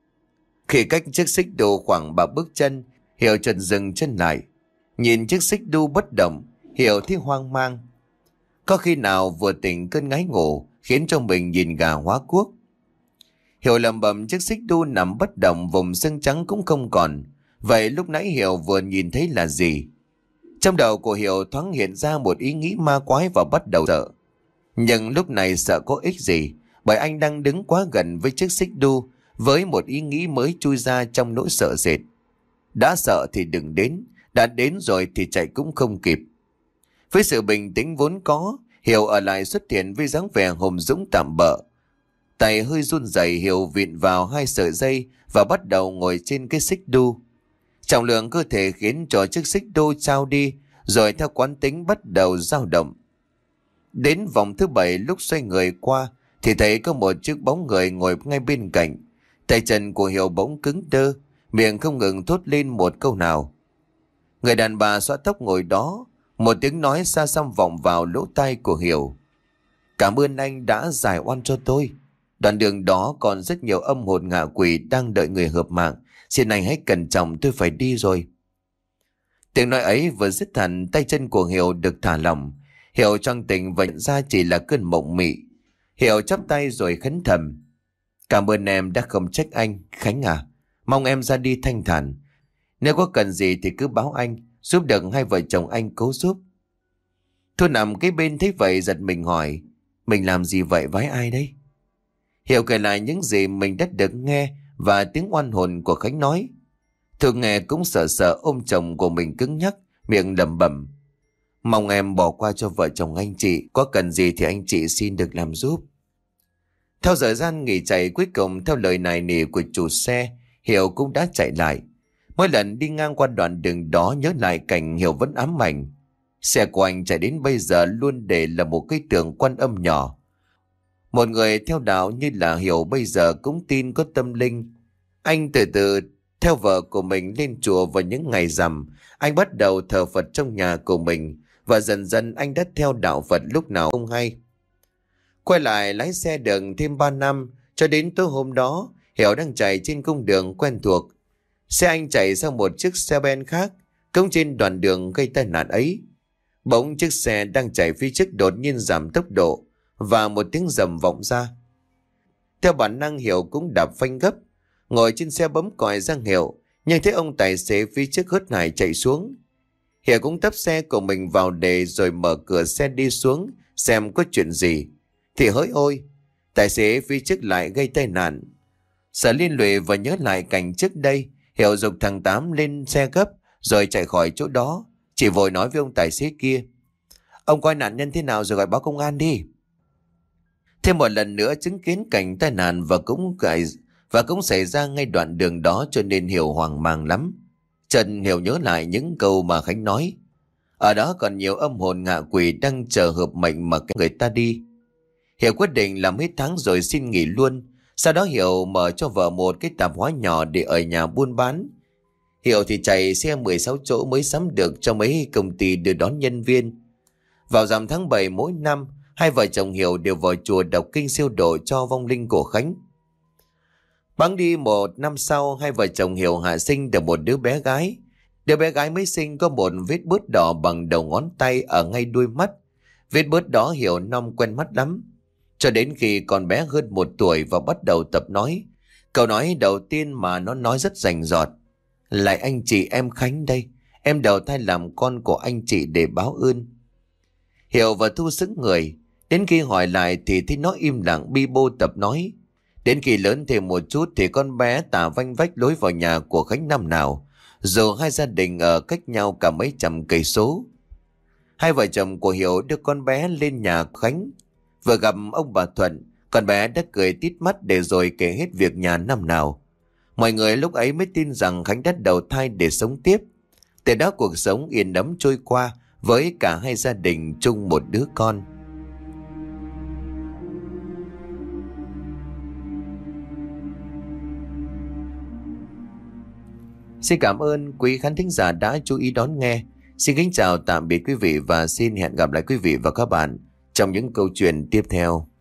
Khi cách chiếc xích đu khoảng ba bước chân, Hiểu chợt dừng chân lại. Nhìn chiếc xích đu bất động, Hiểu thấy hoang mang. Có khi nào vừa tỉnh cơn ngáy ngủ khiến cho mình nhìn gà hóa cuốc. Hiểu lầm bầm chiếc xích đu nằm bất động, vùng xương trắng cũng không còn. Vậy lúc nãy Hiểu vừa nhìn thấy là gì? Trong đầu của Hiểu thoáng hiện ra một ý nghĩ ma quái và bắt đầu sợ. Nhưng lúc này sợ có ích gì, bởi anh đang đứng quá gần với chiếc xích đu, với một ý nghĩ mới chui ra trong nỗi sợ sệt. Đã sợ thì đừng đến, đã đến rồi thì chạy cũng không kịp. Với sự bình tĩnh vốn có, Hiểu ở lại xuất hiện với dáng vẻ hùng dũng tạm bợ. Tay hơi run rẩy, Hiểu vịn vào hai sợi dây và bắt đầu ngồi trên cái xích đu. Trọng lượng cơ thể khiến cho chiếc xích đu trao đi, rồi theo quán tính bắt đầu dao động. Đến vòng thứ bảy, lúc xoay người qua thì thấy có một chiếc bóng người ngồi ngay bên cạnh. Tay chân của Hiểu bỗng cứng đơ, miệng không ngừng thốt lên một câu nào. Người đàn bà xõa tóc ngồi đó, một tiếng nói xa xăm vọng vào lỗ tai của Hiểu. Cảm ơn anh đã giải oan cho tôi. Đoạn đường đó còn rất nhiều âm hồn ngạ quỷ đang đợi người hợp mạng. Xin anh hãy cẩn trọng, tôi phải đi rồi. Tiếng nói ấy vừa dứt hẳn, tay chân của Hiểu được thả lỏng. Hiểu trong tỉnh và nhận ra chỉ là cơn mộng mị. Hiểu chắp tay rồi khấn thầm. Cảm ơn em đã không trách anh, Khánh à. Mong em ra đi thanh thản. Nếu có cần gì thì cứ báo anh, giúp được hai vợ chồng anh cố giúp. Thu nằm kế bên thấy vậy giật mình hỏi. Mình làm gì vậy với ai đây? Hiểu kể lại những gì mình đã được nghe và tiếng oan hồn của Khánh nói. Thu nghe cũng sợ sợ ôm chồng của mình cứng nhắc, miệng lẩm bẩm. Mong em bỏ qua cho vợ chồng anh chị, có cần gì thì anh chị xin được làm giúp. Theo thời gian nghỉ chạy, cuối cùng theo lời nài nỉ của chủ xe, Hiểu cũng đã chạy lại. Mỗi lần đi ngang qua đoạn đường đó nhớ lại cảnh Hiểu vẫn ám ảnh. Xe của anh chạy đến bây giờ luôn để là một cái tượng Quan Âm nhỏ. Một người theo đạo như là Hiểu bây giờ cũng tin có tâm linh. Anh từ từ theo vợ của mình lên chùa vào những ngày rằm. Anh bắt đầu thờ Phật trong nhà của mình, và dần dần anh đã theo đạo Phật lúc nào không hay. Quay lại lái xe đường thêm ba năm, cho đến tối hôm đó, Hiểu đang chạy trên cung đường quen thuộc. Xe anh chạy sang một chiếc xe ben khác, cũng trên đoạn đường gây tai nạn ấy. Bỗng chiếc xe đang chạy phía trước đột nhiên giảm tốc độ, và một tiếng rầm vọng ra. Theo bản năng Hiểu cũng đạp phanh gấp, ngồi trên xe bấm còi ra hiệu, nhưng thấy ông tài xế phía trước hớt hải chạy xuống. Hiểu cũng tấp xe của mình vào để rồi mở cửa xe đi xuống xem có chuyện gì. Thì hỡi ôi, tài xế phía trước lại gây tai nạn. Sợ liên lụy và nhớ lại cảnh trước đây, Hiểu giục thằng Tám lên xe gấp rồi chạy khỏi chỗ đó. Chỉ vội nói với ông tài xế kia. Ông coi nạn nhân thế nào rồi gọi báo công an đi. Thêm một lần nữa chứng kiến cảnh tai nạn và cũng cãi và cũng xảy ra ngay đoạn đường đó, cho nên Hiểu hoang mang lắm. Trần Hiểu nhớ lại những câu mà Khánh nói. Ở đó còn nhiều âm hồn ngạ quỷ đang chờ hợp mệnh mà người ta đi. Hiểu quyết định làm hết tháng rồi xin nghỉ luôn. Sau đó Hiểu mở cho vợ một cái tạp hóa nhỏ để ở nhà buôn bán. Hiểu thì chạy xe mười sáu chỗ mới sắm được cho mấy công ty đưa đón nhân viên. Vào rằm tháng bảy mỗi năm, hai vợ chồng Hiểu đều vào chùa đọc kinh siêu độ cho vong linh của Khánh. Bẵng đi một năm sau, hai vợ chồng Hiểu hạ sinh được một đứa bé gái. Đứa bé gái mới sinh có một vết bớt đỏ bằng đầu ngón tay ở ngay đuôi mắt. Vết bớt đó Hiểu nom quen mắt lắm. Cho đến khi con bé hơn một tuổi và bắt đầu tập nói. Câu nói đầu tiên mà nó nói rất rành rọt. Lại anh chị em Khánh đây, em đầu thai làm con của anh chị để báo ơn. Hiểu và Thu sững người. Đến khi hỏi lại thì thấy nó im lặng bi bô tập nói. Đến khi lớn thêm một chút thì con bé tả vanh vách lối vào nhà của Khánh năm nào, dù hai gia đình ở cách nhau cả mấy trăm cây số. Hai vợ chồng của Hiểu đưa con bé lên nhà Khánh. Vừa gặp ông bà Thuận, con bé đã cười tít mắt để rồi kể hết việc nhà năm nào. Mọi người lúc ấy mới tin rằng Khánh đã đầu thai để sống tiếp. Từ đó cuộc sống yên ấm trôi qua với cả hai gia đình chung một đứa con. Xin cảm ơn quý khán thính giả đã chú ý đón nghe. Xin kính chào tạm biệt quý vị và xin hẹn gặp lại quý vị và các bạn trong những câu chuyện tiếp theo.